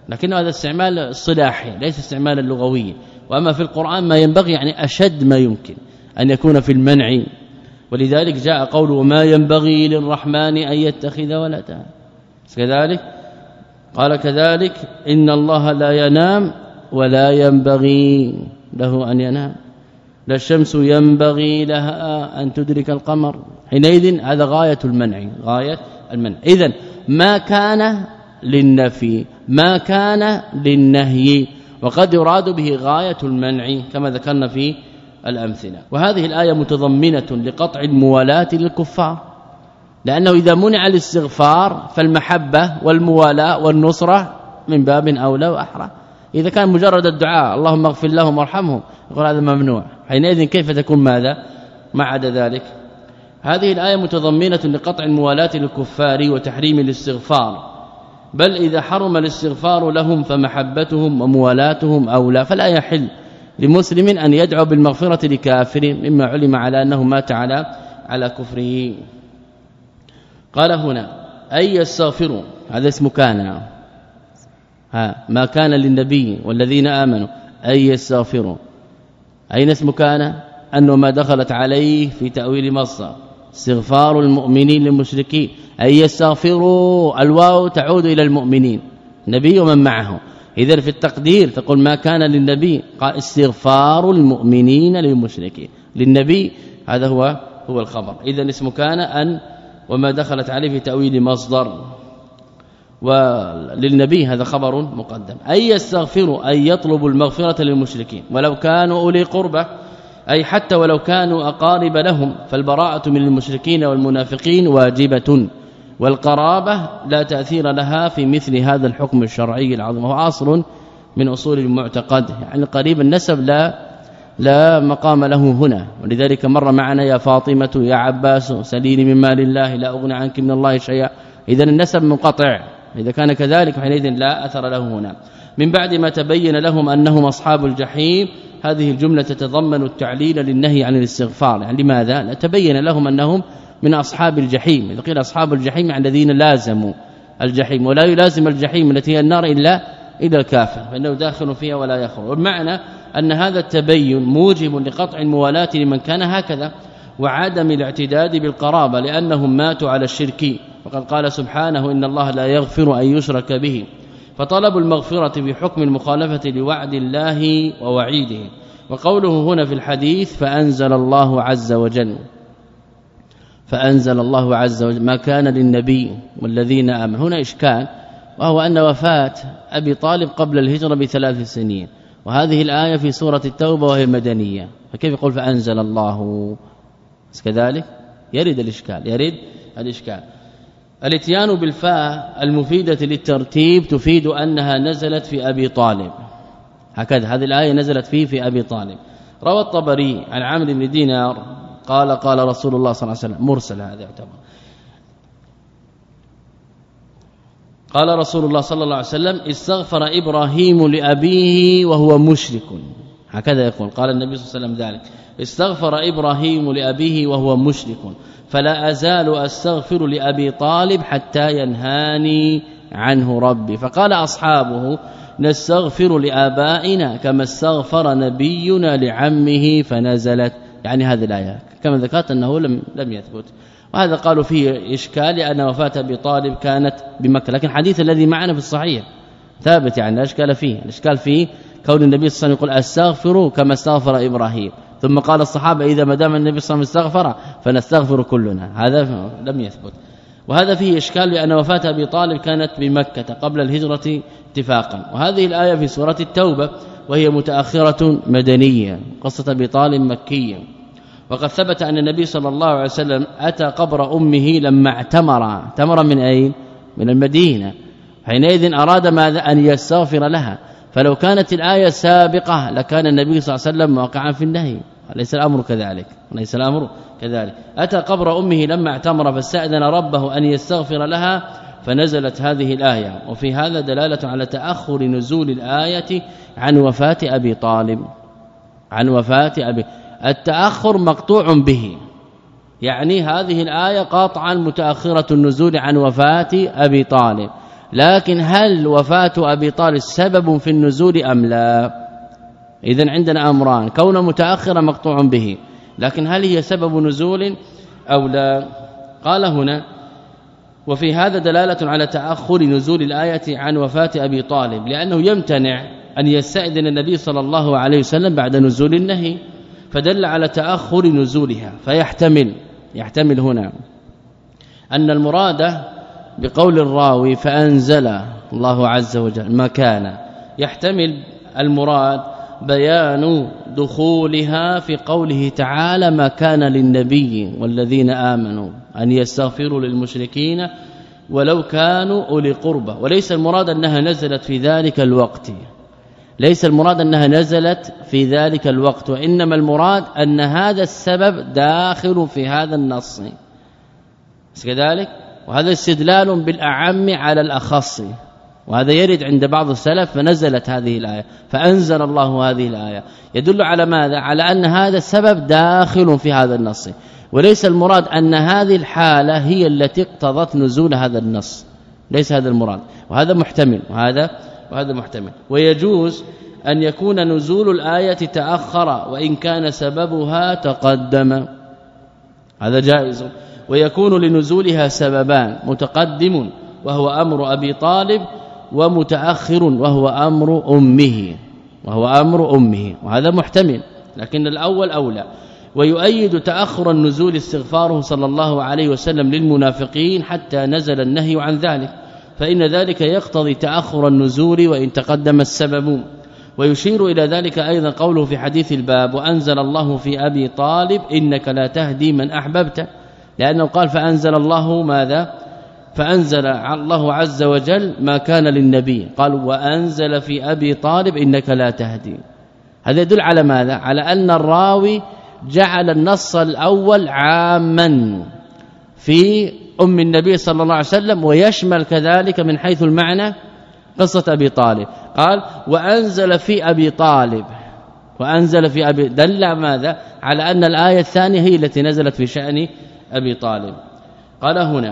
لكن هذا استعمال الصلاحي ليس استعمالا لغويا. واما في القرآن ما ينبغي يعني أشد ما يمكن أن يكون في المنع، ولذلك جاء قوله ما ينبغي للرحمن أن يتخذ ولدا. كذلك قال كذلك إن الله لا ينام ولا ينبغي له أن ينام، لا الشمس ينبغي لها أن تدرك القمر. حينئذ هذا غاية المنع، غاية المنع. إذن ما كان للنفي ما كان للنهي، وقد يراد به غاية المنع كما ذكرنا في الأمثلة. وهذه الآية متضمنة لقطع الموالاة للكفار، لأنه إذا منع الاستغفار فالمحبة والموالاة والنصرة من باب أولى وأحرى. إذا كان مجرد الدعاء اللهم اغفر لهم وارحمهم يقول هذا ممنوع، حينئذ كيف تكون ماذا ما عدا ذلك؟ هذه الآية متضمنة لقطع الموالاة للكفار وتحريم الاستغفار، بل إذا حرم الاستغفار لهم فمحبتهم وموالاتهم أولى، فلا يحل لمسلم أن يدعو بالمغفرة لكافر مما علم على أنه مات على على كفره. قال هنا أي يستغفروا، هذا اسم كان، ها ما كان للنبي والذين آمنوا أي يستغفروا، أين اسم كان؟ أنه ما دخلت عليه في تأويل مصدر استغفار المؤمنين للمشركين، أي يستغفروا الواو تعود إلى المؤمنين النبي ومن معه. إذا في التقدير تقول ما كان للنبي قال استغفار المؤمنين للمشركين، للنبي هذا هو هو الخبر. إذا اسم كان أن وما دخلت عليه في تأويل مصدر، وللنبي هذا خبر مقدم. أي يستغفروا أي يطلبوا المغفرة للمشركين ولو كانوا أولي قربة، أي حتى ولو كانوا أقارب لهم، فالبراءة من المشركين والمنافقين واجبة، والقرابة لا تأثير لها في مثل هذا الحكم الشرعي العظيم، وهو أصل من أصول المعتقد، يعني قريب النسب لا لا مقام له هنا. ولذلك مر معنا يا فاطمة يا عباس سليني من مال الله لا أغني عنك من الله شيئا. إذا النسب منقطع، إذا كان كذلك حينئذ لا أثر له هنا. من بعد ما تبين لهم أنهم أصحاب الجحيم، هذه الجملة تتضمن التعليل للنهي عن الاستغفار. يعني لماذا؟ لا تبين لهم أنهم من أصحاب الجحيم، إذا قيل أصحاب الجحيم عن الذين لازموا الجحيم، ولا يلازم الجحيم التي هي النار إلا إلى الكافر فإنه داخل فيها ولا يخرج. والمعنى أن هذا التبين موجب لقطع الموالاة لمن كان هكذا، وعدم الاعتداد بالقرابة لأنهم ماتوا على الشرك، وقد قال سبحانه إن الله لا يغفر أن يشرك به، فطلب المغفرة بحكم المخالفة لوعد الله ووعيده. وقوله هنا في الحديث فأنزل الله عز وجل، فأنزل الله عز وجل ما كان للنبي والذين آمنوا، هنا إشكال، وهو أن وفاة أبي طالب قبل الهجرة بثلاث سنين، وهذه الآية في سورة التوبة وهي مدنية، فكيف يقول فأنزل الله؟ كذلك يرد الإشكال، يرد الإشكال. الاتيان بالفاء المفيدة للترتيب تفيد أنها نزلت في أبي طالب، هكذا هذه الآية نزلت فيه في أبي طالب. روى الطبري عن عامر بن دينار قال قال رسول الله صلى الله عليه وسلم، مرسل هذا يعتبر، قال رسول الله صلى الله عليه وسلم استغفر إبراهيم لأبيه وهو مشرك، هكذا يقول، قال النبي صلى الله عليه وسلم ذلك استغفر إبراهيم لأبيه وهو مشرك، فلا أزال أستغفر لأبي طالب حتى ينهاني عنه ربي. فقال أصحابه نستغفر لآبائنا كما استغفر نبينا لعمه، فنزلت يعني هذه الآية كما ذكرت أنه لم لم يثبت. وهذا قالوا فيه إشكال لأن وفاة أبي طالب كانت بمكة، لكن الحديث الذي معنا في الصحيح ثابت، يعني لا إشكال فيه. الإشكال فيه كون النبي صلى الله عليه وسلم يقول أستغفر كما استغفر إبراهيم، ثم قال الصحابة إذا ما دام النبي صلى الله عليه وسلم استغفر فنستغفر كلنا، هذا لم يثبت. وهذا فيه إشكال لأن وفاة أبي طالب كانت بمكة قبل الهجرة اتفاقا. وهذه الآية في سورة التوبة وهي متأخرة مدنية، قصة أبي طالب مكية. وقد ثبت أن النبي صلى الله عليه وسلم أتى قبر أمه لما اعتمر، اعتمر من أين؟ من المدينة، حينئذ أراد ماذا؟ أن يستغفر لها. فلو كانت الآية سابقة لكان النبي صلى الله عليه وسلم واقعا في النهي، ليس الأمر كذلك، ليس الأمر كذلك. أتى قبر أمه لما اعتمر فاستأذن ربه أن يستغفر لها، فنزلت هذه الآية. وفي هذا دلالة على تأخر نزول الآية عن وفاة أبي طالب، عن وفاة أبي التأخر مقطوع به، يعني هذه الآية قاطعا متأخرة النزول عن وفاة أبي طالب. لكن هل وفاة أبي طالب سبب في النزول أم لا؟ إذن عندنا أمران، كون متأخرا مقطوع به، لكن هل هي سبب نزول أو لا؟ قال هنا وفي هذا دلالة على تأخر نزول الآية عن وفاة أبي طالب، لأنه يمتنع أن يستأذن النبي صلى الله عليه وسلم بعد نزول النهي، فدل على تأخر نزولها. فيحتمل يحتمل هنا أن المراد بقول الراوي فأنزل الله عز وجل ما كان، يحتمل المراد بيان دخولها في قوله تعالى ما كان للنبي والذين آمنوا أن يستغفروا للمشركين ولو كانوا أولي قربى، وليس المراد أنها نزلت في ذلك الوقت، ليس المراد أنها نزلت في ذلك الوقت، وإنما المراد أن هذا السبب داخل في هذا النص كذلك. وهذا استدلال بالأعم على الأخص، وهذا يرد عند بعض السلف، فنزلت هذه الآية فأنزل الله هذه الآية، يدل على ماذا؟ على أن هذا السبب داخل في هذا النص، وليس المراد أن هذه الحالة هي التي اقتضت نزول هذا النص، ليس هذا المراد، وهذا محتمل وهذا وهذا محتمل. ويجوز أن يكون نزول الآية تأخر وإن كان سببها تقدم، هذا جائز. ويكون لنزولها سببان، متقدم وهو أمر أبي طالب، ومتأخر وهو أمر أمه وهو أمر أمه وهذا محتمل، لكن الأول أولى. ويؤيد تأخر النزول استغفاره صلى الله عليه وسلم للمنافقين حتى نزل النهي عن ذلك، فإن ذلك يقتضي تأخر النزول وإن تقدم السبب. ويشير إلى ذلك أيضا قوله في حديث الباب وأنزل الله في أبي طالب إنك لا تهدي من أحببت، لأنه قال فأنزل الله ماذا؟ فأنزل الله عز وجل ما كان للنبي، قال وأنزل في أبي طالب إنك لا تهدي. هذا يدل على ماذا؟ على أن الراوي جعل النص الأول عاما في أم النبي صلى الله عليه وسلم، ويشمل كذلك من حيث المعنى قصة أبي طالب، قال وأنزل في أبي طالب، وأنزل في أبي، دل ماذا؟ على أن الآية الثانية هي التي نزلت في شأن أبي طالب. قال هنا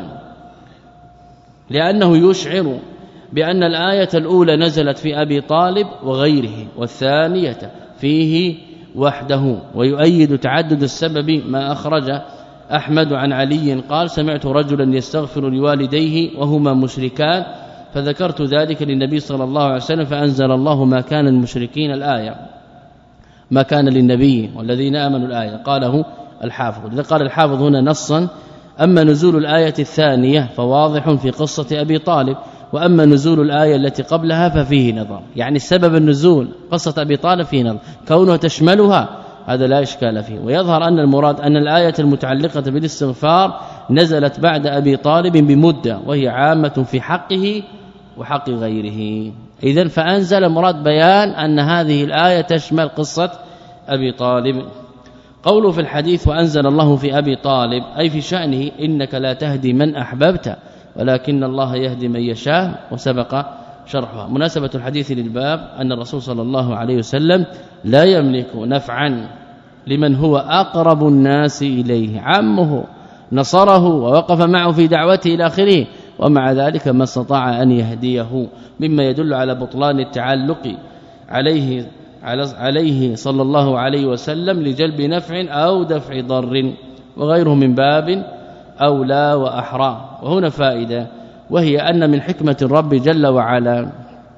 لأنه يشعر بأن الآية الأولى نزلت في أبي طالب وغيره، والثانية فيه وحده. ويؤيد تعدد السبب ما أخرج أحمد عن علي قال سمعت رجلا يستغفر لوالديه وهما مشركان فذكرت ذلك للنبي صلى الله عليه وسلم فأنزل الله ما كان المشركين الآية، ما كان للنبي والذين آمنوا الآية، قاله الحافظ. إذا قال الحافظ هنا نصا. أما نزول الآية الثانية فواضح في قصة أبي طالب، وأما نزول الآية التي قبلها ففيه نظر، يعني سبب النزول قصة أبي طالب فيه نظر، كونه تشملها هذا لا إشكال فيه. ويظهر أن المراد أن الآية المتعلقة بالاستغفار نزلت بعد أبي طالب بمدة، وهي عامة في حقه وحق غيره. إذن فأنزل مراد بيان أن هذه الآية تشمل قصة أبي طالب. قوله في الحديث وأنزل الله في أبي طالب أي في شأنه إنك لا تهدي من أحببت ولكن الله يهدي من يشاء، وسبق شرحها. مناسبة الحديث للباب أن الرسول صلى الله عليه وسلم لا يملك نفعا لمن هو أقرب الناس إليه، عمه نصره ووقف معه في دعوته إلى آخره، ومع ذلك ما استطاع أن يهديه، مما يدل على بطلان التعلق عليه عليه صلى الله عليه وسلم لجلب نفع أو دفع ضر، وغيره من باب أولى وأحرى. وهنا فائدة، وهي أن من حكمة الرب جل وعلا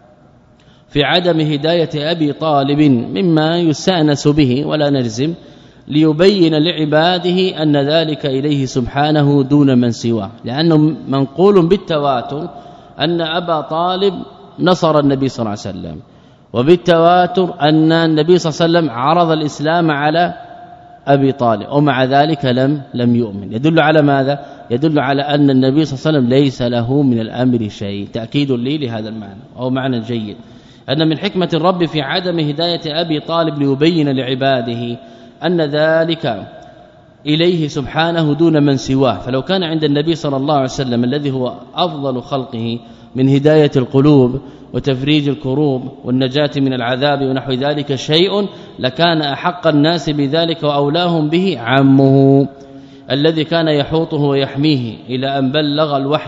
في عدم هداية أبي طالب مما يستأنس به ولا نجزم، ليبين لعباده أن ذلك إليه سبحانه دون من سواه، لأنه منقول بالتواتر أن أبا طالب نصر النبي صلى الله عليه وسلم، وبالتواتر أن النبي صلى الله عليه وسلم عرض الإسلام على أبي طالب، ومع ذلك لم لم يؤمن. يدل على ماذا؟ يدل على أن النبي صلى الله عليه وسلم ليس له من الأمر شيء، تأكيد لي لهذا المعنى، أو معنى جيد، أن من حكمة الرب في عدم هداية أبي طالب ليبين لعباده أن ذلك إليه سبحانه دون من سواه. فلو كان عند النبي صلى الله عليه وسلم الذي هو أفضل خلقه من هداية القلوب وتفريج الكروب والنجاة من العذاب ونحو ذلك شيء، لكان أحق الناس بذلك وأولاهم به عمه الذي كان يحوطه ويحميه إلى أن بلغ الوحي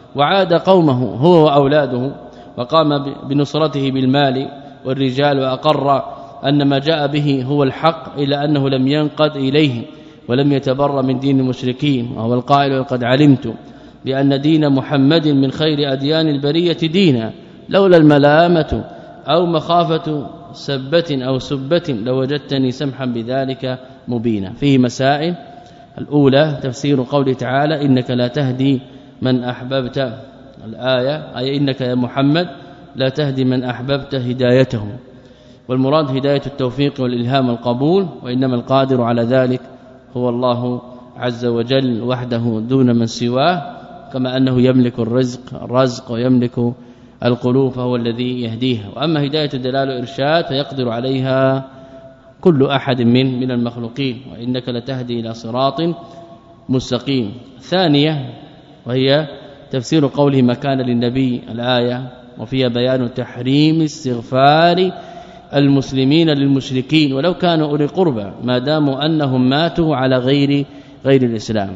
وعاد قومه هو وأولاده وقام بنصرته بالمال والرجال وأقر أن ما جاء به هو الحق إلى أنه لم ينقد إليه ولم يتبرأ من دين المشركين وهو القائل وقد علمت بأن دين محمد من خير أديان البرية دينا لولا الملامة أو مخافة سبة أو سبة لوجدتني سمحا بذلك مبينا. فيه مسائل. الأولى تفسير قوله تعالى إنك لا تهدي من أحببت، الآية أي إنك يا محمد لا تهدي من أحببت هدايته، والمراد هداية التوفيق والإلهام والقبول، وإنما القادر على ذلك هو الله عز وجل وحده دون من سواه، كما أنه يملك الرزق الرزق ويملك القلوب فهو الذي يهديها. وأما هداية الدلال والإرشاد فيقدر عليها كل أحد من من المخلوقين، وإنك لتهدي إلى صراط مستقيم. ثانية وهي تفسير قوله ما كان للنبي، الآية وفيها بيان تحريم استغفار المسلمين للمشركين ولو كانوا أولي قربى ما داموا أنهم ماتوا على غير غير الإسلام.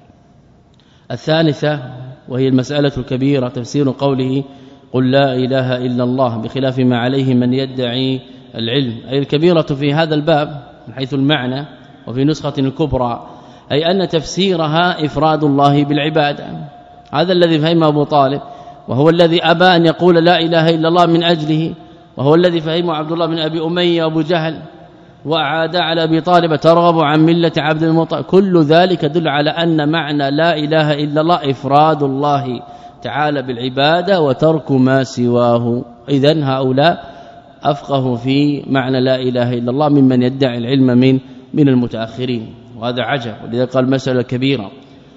الثالثة وهي المسألة الكبيرة تفسير قوله قل لا إله إلا الله بخلاف ما عليه من يدعي العلم، أي الكبيرة في هذا الباب من حيث المعنى، وفي نسخة الكبرى أي أن تفسيرها إفراد الله بالعبادة. هذا الذي فهم أبو طالب، وهو الذي أبى أن يقول لا إله إلا الله من أجله، وهو الذي فهمه عبد الله بن أبي أمية وأبو جهل، وعاد على أبي طالب ترغب عن ملة عبد المطلب. كل ذلك يدل على أن معنى لا إله إلا الله إفراد الله تعالى بالعبادة وترك ما سواه. إذن هؤلاء أفقهوا في معنى لا إله إلا الله ممن يدعي العلم من من المتأخرين، وهذا عجب. ولذا قال مسألة كبيرة،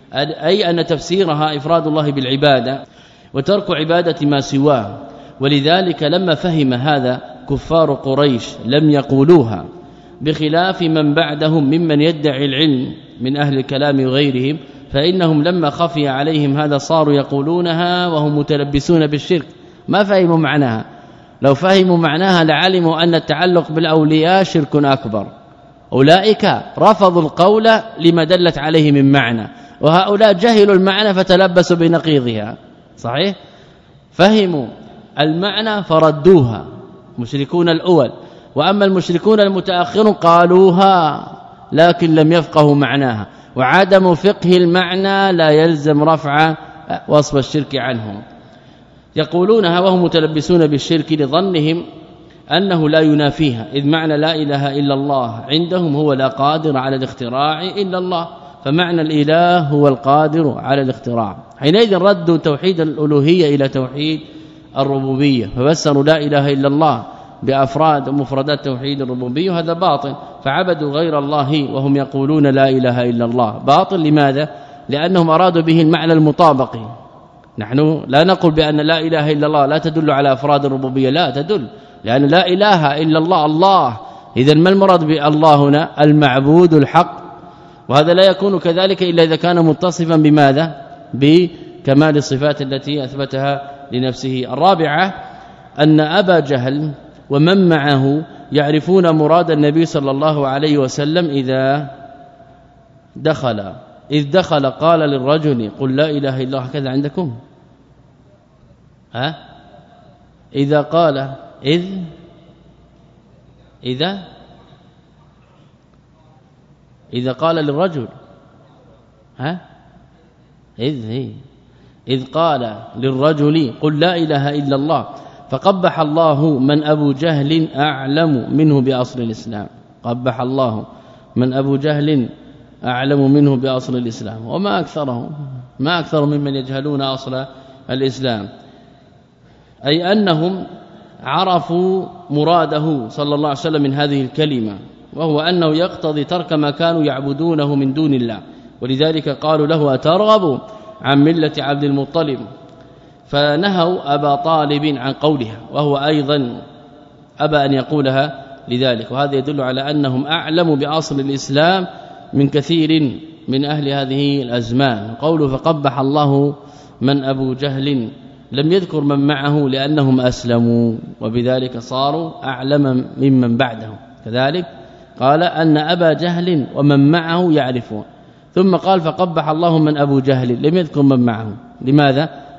أي أن تفسيرها إفراد الله بالعبادة وترك عبادة ما سواه. ولذلك لما فهم هذا كفار قريش لم يقولوها، بخلاف من بعدهم ممن يدعي العلم من أهل الكلام وغيرهم، فإنهم لما خفي عليهم هذا صاروا يقولونها وهم متلبسون بالشرك، ما فهموا معناها. لو فهموا معناها لعلموا أن التعلق بالأولياء شرك أكبر. أولئك رفضوا القول لما دلت عليه من معنى، وهؤلاء جهلوا المعنى فتلبسوا بنقيضها. صحيح؟ فهموا المعنى فردوها مشركون الأول، وأما المشركون المتأخرون قالوها لكن لم يفقهوا معناها، وعدم فقه المعنى لا يلزم رفع وصف الشرك عنهم. يقولونها وهم متلبسون بالشرك لظنهم أنه لا ينافيها، إذ معنى لا إله إلا الله عندهم هو لا قادر على الاختراع إلا الله، فمعنى الإله هو القادر على الاختراع. حينئذ ردوا توحيد الألوهية إلى توحيد الربوبية، ففسروا لا إله إلا الله بأفراد ومفردات توحيد الربوبية، وهذا باطل. فعبدوا غير الله وهم يقولون لا إله إلا الله. باطل لماذا؟ لأنهم أرادوا به المعنى المطابق. نحن لا نقول بأن لا إله إلا الله لا تدل على أفراد الربوبية، لا تدل، لأن لا إله إلا الله الله. إذن ما المراد بالله هنا؟ المعبود الحق، وهذا لا يكون كذلك إلا إذا كان متصفا بماذا؟ بكمال الصفات التي أثبتها لنفسه. الرابعة أن أبا جهل ومن معه يعرفون مراد النبي صلى الله عليه وسلم إذا دخل إذ دخل قال للرجل قل لا إله إلا الله. هكذا عندكم؟ ها؟ إذا قال إذ إذا إذا قال للرجل، ها؟ إذ هي إذ قال للرجل قل لا إله إلا الله، فقبح الله من أبو جهل أعلم منه بأصل الإسلام. قبح الله من أبو جهل أعلم منه بأصل الإسلام، وما أكثرهم ما أكثر ممن يجهلون أصل الإسلام. أي أنهم عرفوا مراده صلى الله عليه وسلم من هذه الكلمة، وهو أنه يقتضي ترك ما كانوا يعبدونه من دون الله. ولذلك قالوا له أترغب عن ملة عبد المطلب، فنهوا أبا طالب عن قولها، وهو أيضا أبى أن يقولها لذلك. وهذا يدل على أنهم أعلم بأصل الإسلام من كثير من أهل هذه الأزمان. قوله فقبح الله من أبو جهل لم يذكر من معه لأنهم أسلموا، وبذلك صاروا أعلم ممن بعدهم. كذلك قال أن أبا جهل ومن معه يعرفون، ثم قال فقبح الله من أبو جهل، لم يذكر من معه. لماذا؟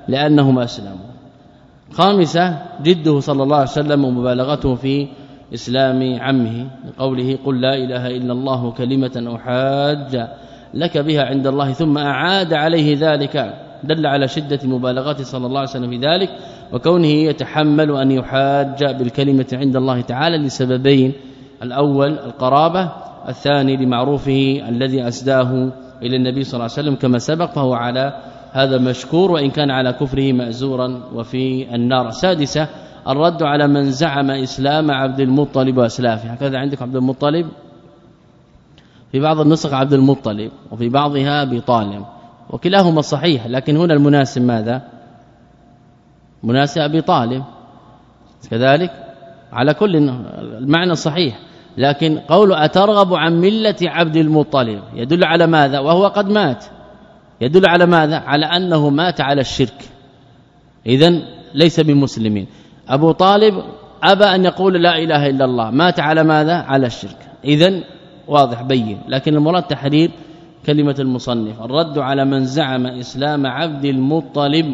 لأنهم أسلموا. خامسة جده صلى الله عليه وسلم ومبالغته في إسلام عمه لقوله قل لا إله إلا الله كلمة أحاج لك بها عند الله ثم أعاد عليه ذلك، دل على شدة مبالغته صلى الله عليه وسلم في ذلك وكونه يتحمل أن يحاج بالكلمة عند الله تعالى لسببين: الأول القرابة، الثاني لمعروفه الذي أسداه إلى النبي صلى الله عليه وسلم كما سبق، فهو على هذا مشكور وإن كان على كفره مأزورا وفي النار. سادسة الرد على من زعم إسلام عبد المطلب وأسلافه. هكذا عندك عبد المطلب، في بعض النسخ عبد المطلب وفي بعضها أبي طالب، وكلاهما صحيح، لكن هنا المناسب ماذا؟ مناسب أبي طالب كذلك، على كل المعنى صحيح، لكن قول أترغب عن ملة عبد المطلب يدل على ماذا؟ وهو قد مات، يدل على ماذا؟ على أنه مات على الشرك، إذن ليس بمسلمين. أبو طالب أبى أن يقول لا إله إلا الله، مات على ماذا؟ على الشرك، إذن واضح بين. لكن المراد تحرير كلمة المصنف الرد على من زعم إسلام عبد المطلب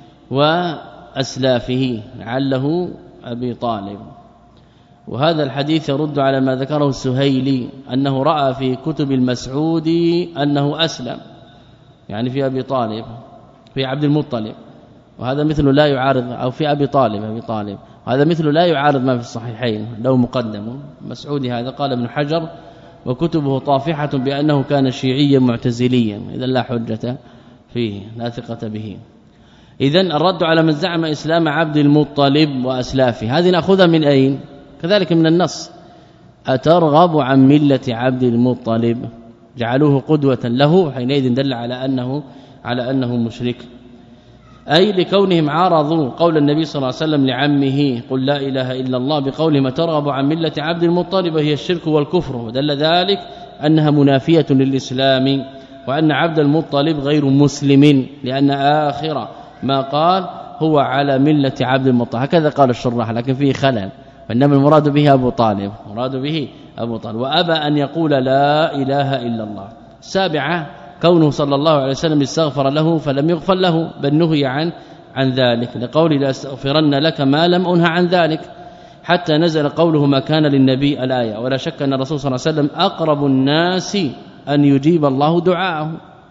وأسلافه لعله أبي طالب. وهذا الحديث يرد على ما ذكره السهيلي أنه رأى في كتب المسعودي أنه أسلم، يعني في أبي طالب في عبد المطلب، وهذا مثل لا يعارض، أو في أبي طالب أبي طالب وهذا مثل لا يعارض ما في الصحيحين لو مقدم. مسعودي هذا قال ابن حجر وكتبه طافحة بأنه كان شيعيا معتزليا، إذا لا حجة فيه لا ثقة به. إذن الرد على من زعم إسلام عبد المطلب وأسلافه هذه نأخذها من أين؟ كذلك من النص أترغب عن ملة عبد المطلب، جعلوه قدوة له، حينئذ دل على أنه على أنه مشرك، أي لكونهم عارضوا قول النبي صلى الله عليه وسلم لعمه قل لا إله إلا الله بقولهم ترغب عن ملة عبد المطلب وهي الشرك والكفر، ودل ذلك أنها منافية للإسلام، وأن عبد المطلب غير مسلم لأن آخر ما قال هو على ملة عبد المطلب، هكذا قال الشراح، لكن فيه خلل، وإنما المراد به أبو طالب، مراد به أبو طالب، وأبى أن يقول لا إله إلا الله. سابعة كونه صلى الله عليه وسلم استغفر له فلم يغفر له، بل نهي عن عن ذلك لقول لا استغفرن لك ما لم أنه عن ذلك، حتى نزل قوله ما كان للنبي الآية. ولا شك أن الرسول صلى الله عليه وسلم أقرب الناس أن يجيب الله دعاءه،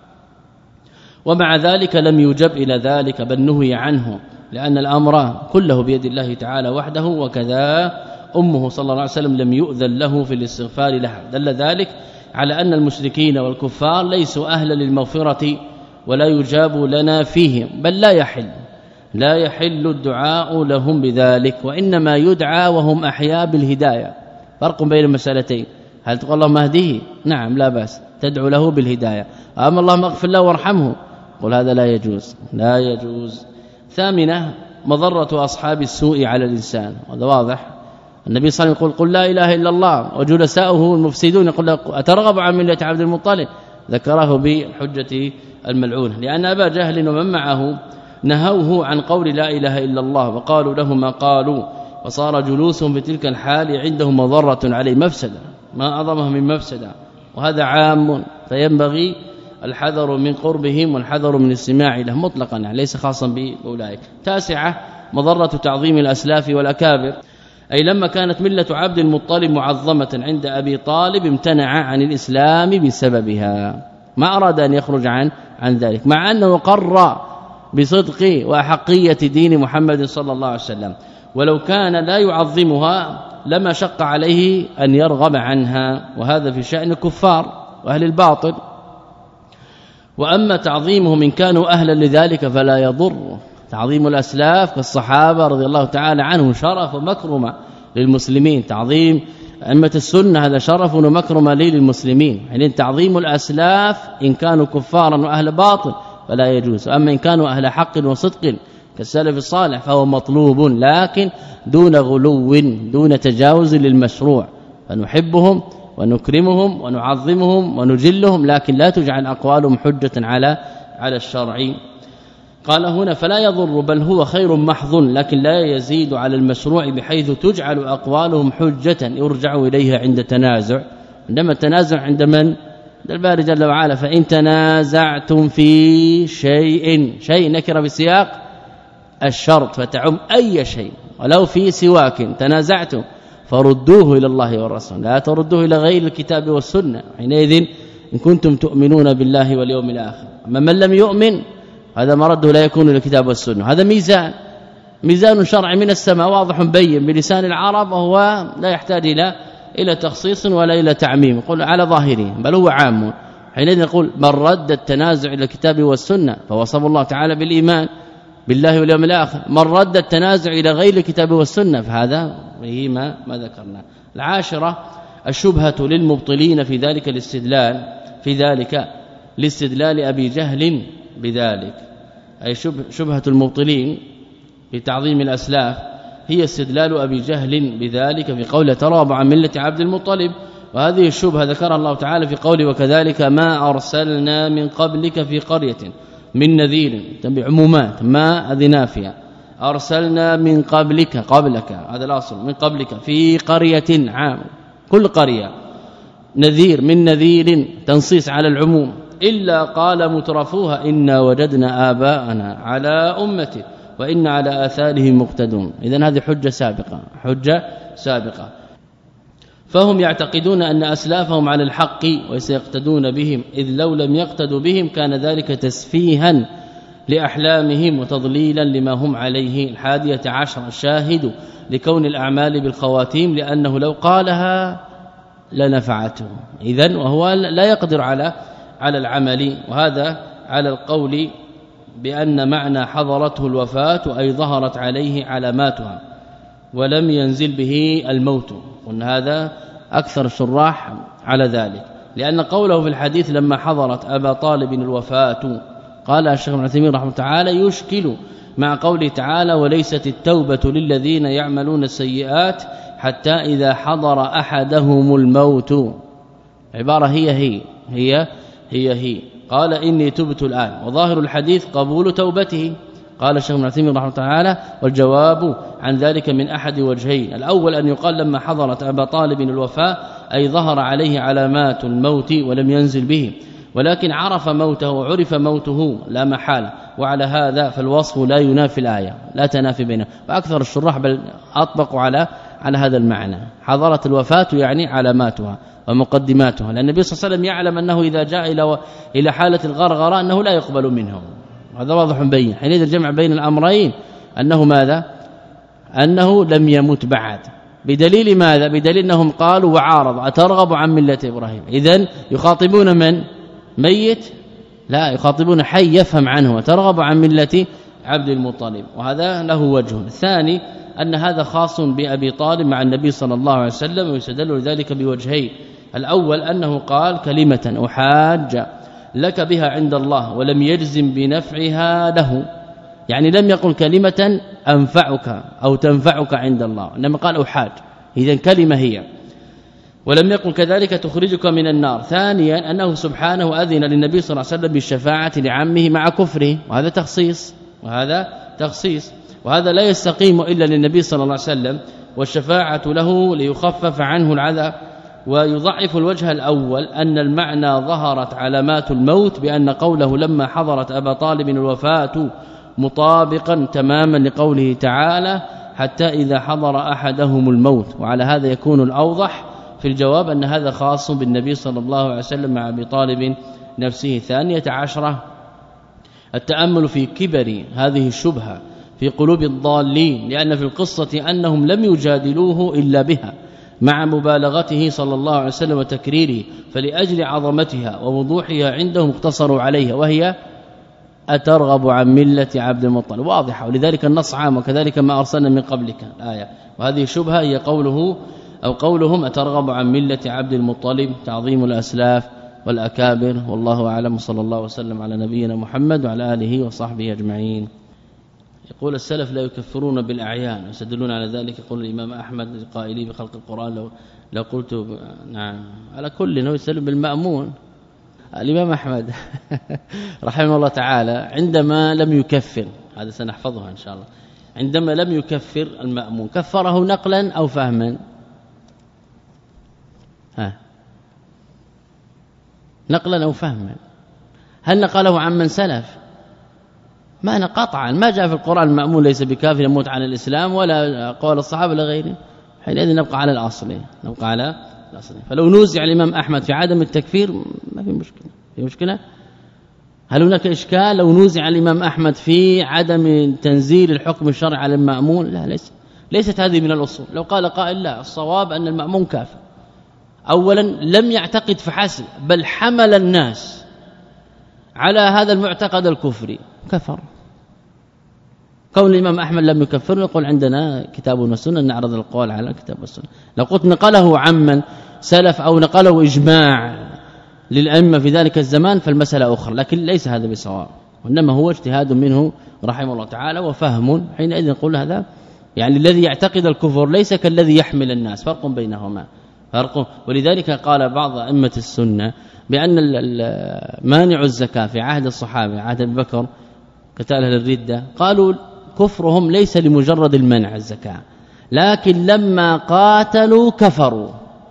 ومع ذلك لم يجب إلى ذلك بل نهي عنه، لأن الأمر كله بيد الله تعالى وحده، وكذا أمه صلى الله عليه وسلم لم يؤذن له في الاستغفار لها. دل ذلك على أن المشركين والكفار ليسوا أهلا للمغفرة ولا يجاب لنا فيهم، بل لا يحل لا يحل الدعاء لهم بذلك، وإنما يدعى وهم أحياء بالهداية. فرق بين المسألتين، هل تقول اللهم اهديه؟ نعم لا بأس، تدعو له بالهداية. أما اللهم اغفر له وارحمه، قل هذا لا يجوز لا يجوز. ثامنة مضرة أصحاب السوء على الإنسان، وهذا واضح. النبي صلى الله عليه وسلم يقول قل لا إله إلا الله، وجلساؤه المفسدون يقول أترغب عن ملة عبد المطلب، ذكره بالحجة الملعونة، لأن أبا جهل ومن معه نهوه عن قول لا إله إلا الله، وقالوا له ما قالوا، وصار جلوسهم في تلك الحال عندهم مضرة عليه، مفسدة ما أعظمها من مفسدة، وهذا عام، فينبغي الحذر من قربهم والحذر من الاستماع له مطلقا، ليس خاصا بأولئك. تاسعة مضرة تعظيم الأسلاف والأكابر، أي لما كانت ملة عبد المطلب معظمة عند أبي طالب امتنع عن الإسلام بسببها، ما أراد أن يخرج عن عن ذلك، مع أنه قر بصدق وأحقية دين محمد صلى الله عليه وسلم، ولو كان لا يعظمها لما شق عليه أن يرغب عنها، وهذا في شأن الكفار وأهل الباطل. وأما تعظيمهم إن كانوا أهلا لذلك فلا يضر. تعظيم الأسلاف كالصحابة رضي الله تعالى عنهم شرف ومكرمة للمسلمين، تعظيم أئمة السنة هذا شرف ومكرمة للمسلمين، يعني تعظيم الأسلاف إن كانوا كفارا وأهل باطل فلا يجوز، أما إن كانوا أهل حق وصدق كالسلف الصالح فهو مطلوب، لكن دون غلو دون تجاوز للمشروع، فنحبهم ونكرمهم ونعظمهم ونجلهم، لكن لا تجعل أقوالهم حجة على على الشرع. قال هنا فلا يضر بل هو خير محض، لكن لا يزيد على المشروع بحيث تجعل أقوالهم حجة يرجع إليها عند تنازع. عندما التنازع عند من؟ الباري جل وعلا، فإن تنازعتم في شيء، شيء نكر بسياق الشرط فتعم أي شيء ولو في سواك تنازعتم فردوه إلى الله والرسول لا تردوه إلى غير الكتاب والسنة حينئذ إن كنتم تؤمنون بالله واليوم الآخر أما من لم يؤمن هذا مرده لا يكون إلى الكتاب والسنة هذا ميزان ميزان شرعي من السماء واضح بين بلسان العرب وهو لا يحتاج إلى الى تخصيص ولا الى تعميم قل على ظاهره بل هو عام حينئذ نقول من رد التنازع الى الكتاب والسنه فوصف الله تعالى بالايمان بالله واليوم الاخر من رد التنازع الى غير الكتاب والسنه فهذا هي ما ما ذكرنا. العاشره الشبهه للمبطلين في ذلك الاستدلال في ذلك لاستدلال ابي جهل بذلك اي شبهه المبطلين في تعظيم الاسلاف هي استدلال ابي جهل بذلك في قول ترغب عن مله عبد المطلب وهذه الشبهه ذكرها الله تعالى في قوله وكذلك ما ارسلنا من قبلك في قريه من نذير بعمومات ما هذه نافيه ارسلنا من قبلك قبلك هذا الاصل من قبلك في قريه عام كل قريه نذير من نذير تنصيص على العموم الا قال مترفوها إنا وجدنا آباءنا على امته وإن على آثارهم مقتدون. إذن هذه حجة سابقة حجة سابقة فهم يعتقدون أن أسلافهم على الحق وسيقتدون بهم إذ لو لم يقتدوا بهم كان ذلك تسفيها لأحلامهم وتضليلا لما هم عليه. الحادية عشر الشاهد لكون الأعمال بالخواتيم لأنه لو قالها لنفعته إذن وهو لا يقدر على على العمل وهذا على القول بأن معنى حضرته الوفاة أي ظهرت عليه علاماتها ولم ينزل به الموت وان هذا أكثر الشراح على ذلك لأن قوله في الحديث لما حضرت أبا طالب الوفاة قال الشيخ ابن عثيمين رحمه الله تعالى يشكل مع قوله تعالى وليست التوبة للذين يعملون السيئات حتى إذا حضر أحدهم الموت عبارة هي هي هي هي هي قال إني تبت الآن وظاهر الحديث قبول توبته قال الشيخ ابن عثيمين رحمه الله تعالى والجواب عن ذلك من أحد وجهين الأول أن يقال لما حضرت أبا طالب الوفاة أي ظهر عليه علامات الموت ولم ينزل به ولكن عرف موته وعرف موته لا محال وعلى هذا فالوصف لا ينافي الآية لا تنافي بينه وأكثر الشراح بل أطبقوا على على هذا المعنى حضرت الوفاة يعني علاماتها ومقدماتها لأن النبي صلى الله عليه وسلم يعلم أنه إذا جاء إلى إلى حالة الغرغرة أنه لا يقبل منه هذا واضح بين حينئذ الجمع بين الأمرين أنه ماذا أنه لم يمت بعد بدليل ماذا بدليل أنهم قالوا وعارض أترغب عن ملة إبراهيم إذن يخاطبون من ميت لا يخاطبون حي يفهم عنه وترغب عن ملة عبد المطلب وهذا له وجه. الثاني أن هذا خاص بأبي طالب مع النبي صلى الله عليه وسلم ويستدل ذلك بوجهين الأول أنه قال كلمة أحاج لك بها عند الله ولم يجزم بنفعها له يعني لم يقل كلمة أنفعك أو تنفعك عند الله إنما قال أحاج إذن كلمة هي ولم يقل كذلك تخرجك من النار. ثانيا أنه سبحانه أذن للنبي صلى الله عليه وسلم بالشفاعة لعمه مع كفره وهذا تخصيص وهذا تخصيص وهذا لا يستقيم إلا للنبي صلى الله عليه وسلم والشفاعة له ليخفف عنه العذاب. ويضعف الوجه الأول أن المعنى ظهرت علامات الموت بأن قوله لما حضرت أبا طالب الوفاة مطابقا تماما لقوله تعالى حتى إذا حضر أحدهم الموت وعلى هذا يكون الأوضح في الجواب أن هذا خاص بالنبي صلى الله عليه وسلم مع أبي طالب نفسه. ثانية عشرة التأمل في كبر هذه الشبهة في قلوب الضالين لأن في القصة أنهم لم يجادلوه إلا بها مع مبالغته صلى الله عليه وسلم وتكريره فلأجل عظمتها ووضوحها عندهم اقتصروا عليها وهي أترغب عن ملة عبد المطلب واضحة ولذلك النص عام وكذلك ما أرسلنا من قبلك الآية وهذه الشبهة هي قوله أو قولهم أترغب عن ملة عبد المطلب تعظيم الأسلاف والأكابر والله أعلم صلى الله وسلم على نبينا محمد وعلى آله وصحبه أجمعين. يقول السلف لا يكفرون بالأعيان ويستدلون على ذلك يقول الإمام أحمد القائلي بخلق القرآن لو لو قلت نعم على كل انه يسلم بالمأمون. الإمام أحمد رحمه الله تعالى عندما لم يكفر هذا سنحفظها إن شاء الله عندما لم يكفر المأمون كفره نقلا أو فهما ها نقلا أو فهما هل نقله عن من سلف معنى قطعا ما جاء في القرآن المأمون ليس بكافر يموت على الإسلام ولا قول الصحابة لغيره، حينئذ نبقى على الأصل نبقى على الأصل. فلو نوزع الإمام أحمد في عدم التكفير ما في مشكلة. في مشكلة؟ هل هناك إشكال لو نوزع الإمام أحمد في عدم تنزيل الحكم الشرعي على المأمون؟ لا، ليس ليست هذه من الأصول. لو قال قائل لا، الصواب أن المأمون كافر، اولا لم يعتقد فحسب بل حمل الناس على هذا المعتقد الكفري كفر. كون الامام احمد لم يكفر يقول عندنا كتاب والسنه نعرض القول على الكتاب والسنه. لو قلت نقله عمن سلف او نقله اجماع للائمه في ذلك الزمان فالمساله اخرى، لكن ليس هذا بصواب، وانما هو اجتهاد منه رحمه الله تعالى وفهم. حينئذ نقول هذا يعني الذي يعتقد الكفر ليس كالذي يحمل الناس، فرق بينهما فرق. ولذلك قال بعض ائمه السنه بان مانع الزكاه في عهد الصحابه عهد ابي بكر قتال اهل الردة قالوا كفرهم ليس لمجرد المنع الزكاه، لكن لما قاتلوا كفروا،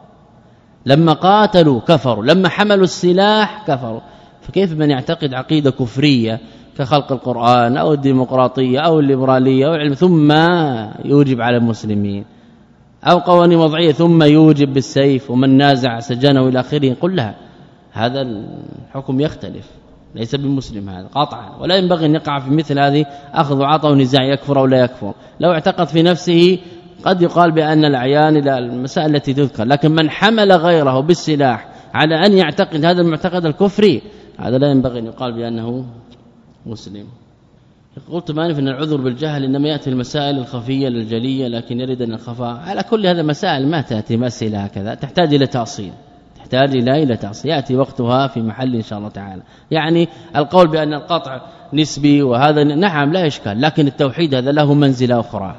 لما قاتلوا كفروا، لما حملوا السلاح كفروا. فكيف من يعتقد عقيده كفريه كخلق القرآن أو الديمقراطية أو الليبرالية أو العلم ثم يوجب على المسلمين، أو قوانين وضعية ثم يوجب بالسيف ومن نازع سجنه إلى آخره؟ قل لها هذا الحكم يختلف، ليس بالمسلم هذا قطعا، ولا ينبغي أن يقع في مثل هذه أخذ وعطاء ونزاع يكفر أو لا يكفر. لو اعتقد في نفسه قد يقال بأن الأعيان إلى المسائل التي تذكر، لكن من حمل غيره بالسلاح على أن يعتقد هذا المعتقد الكفري هذا لا ينبغي أن يقال بأنه مسلم. قلت مانف ان العذر بالجهل انما ياتي المسائل الخفيه للجليه، لكن يريد ان الخفاء على كل هذا مسائل ما تاتي مسائل هكذا، تحتاج الى تاصيل، تحتاج الى الى تاصيل ياتي وقتها في محل ان شاء الله تعالى. يعني القول بان القطع نسبي وهذا نعم لا اشكال، لكن التوحيد هذا له منزله اخرى.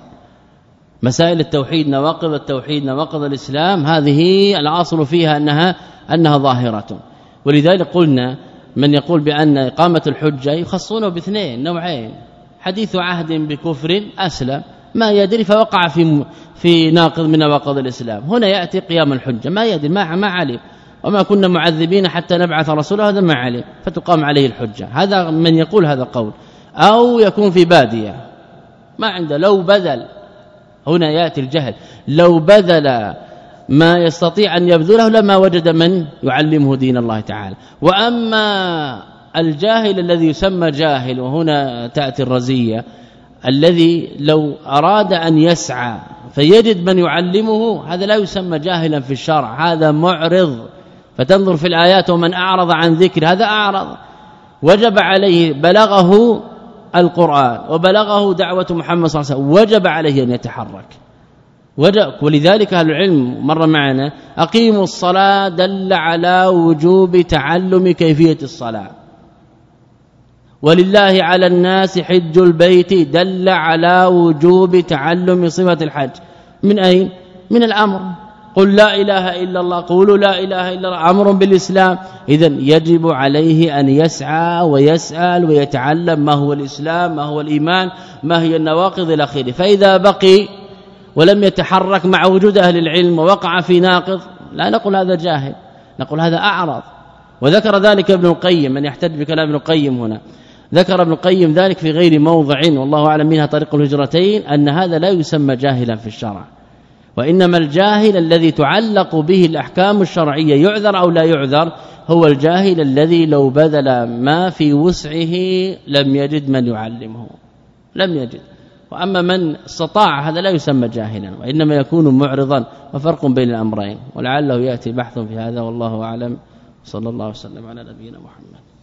مسائل التوحيد نواقض التوحيد نواقض الإسلام هذه الاصل فيها انها انها ظاهره. ولذلك قلنا من يقول بأن إقامة الحجة يخصونه باثنين نوعين: حديث عهد بكفر أسلم ما يدري فوقع في في ناقض من نواقض الإسلام، هنا يأتي قيام الحجة ما يدري ما ما علم، وما كنا معذبين حتى نبعث رسولا، هذا ما علم فتقام عليه الحجة. هذا من يقول هذا قول. أو يكون في بادية ما عنده، لو بذل، هنا يأتي الجهل، لو بذل ما يستطيع أن يبذله لما وجد من يعلمه دين الله تعالى. وأما الجاهل الذي يسمى جاهل، وهنا تأتي الرزية، الذي لو أراد أن يسعى فيجد من يعلمه هذا لا يسمى جاهلا في الشرع، هذا معرض. فتنظر في الآيات ومن أعرض عن ذكر هذا أعرض، وجب عليه بلغه القرآن وبلغه دعوة محمد صلى الله عليه وسلم، وجب عليه أن يتحرك. ولذلك اهل العلم مر معنا اقيموا الصلاه دل على وجوب تعلم كيفية الصلاة، ولله على الناس حج البيت دل على وجوب تعلم صفة الحج. من أين؟ من الأمر، قل لا إله إلا الله، قولوا لا إله إلا الله، أمر بالإسلام. إذن يجب عليه أن يسعى ويسأل ويتعلم ما هو الإسلام، ما هو الإيمان، ما هي النواقض إلى آخره. فإذا بقي ولم يتحرك مع وجود أهل العلم ووقع في ناقض لا نقول هذا جاهل، نقول هذا أعرض. وذكر ذلك ابن القيم، من يحتج بكلام ابن القيم هنا، ذكر ابن القيم ذلك في غير موضع والله أعلم منها طريق الهجرتين، أن هذا لا يسمى جاهلا في الشرع، وإنما الجاهل الذي تعلق به الأحكام الشرعية يعذر أو لا يعذر هو الجاهل الذي لو بذل ما في وسعه لم يجد من يعلمه، لم يجد. وأما من استطاع هذا لا يسمى جاهلا، وإنما يكون معرضا، وفرق بين الأمرين. ولعله يأتي بحث في هذا والله أعلم. صلى الله وسلم على نبينا محمد.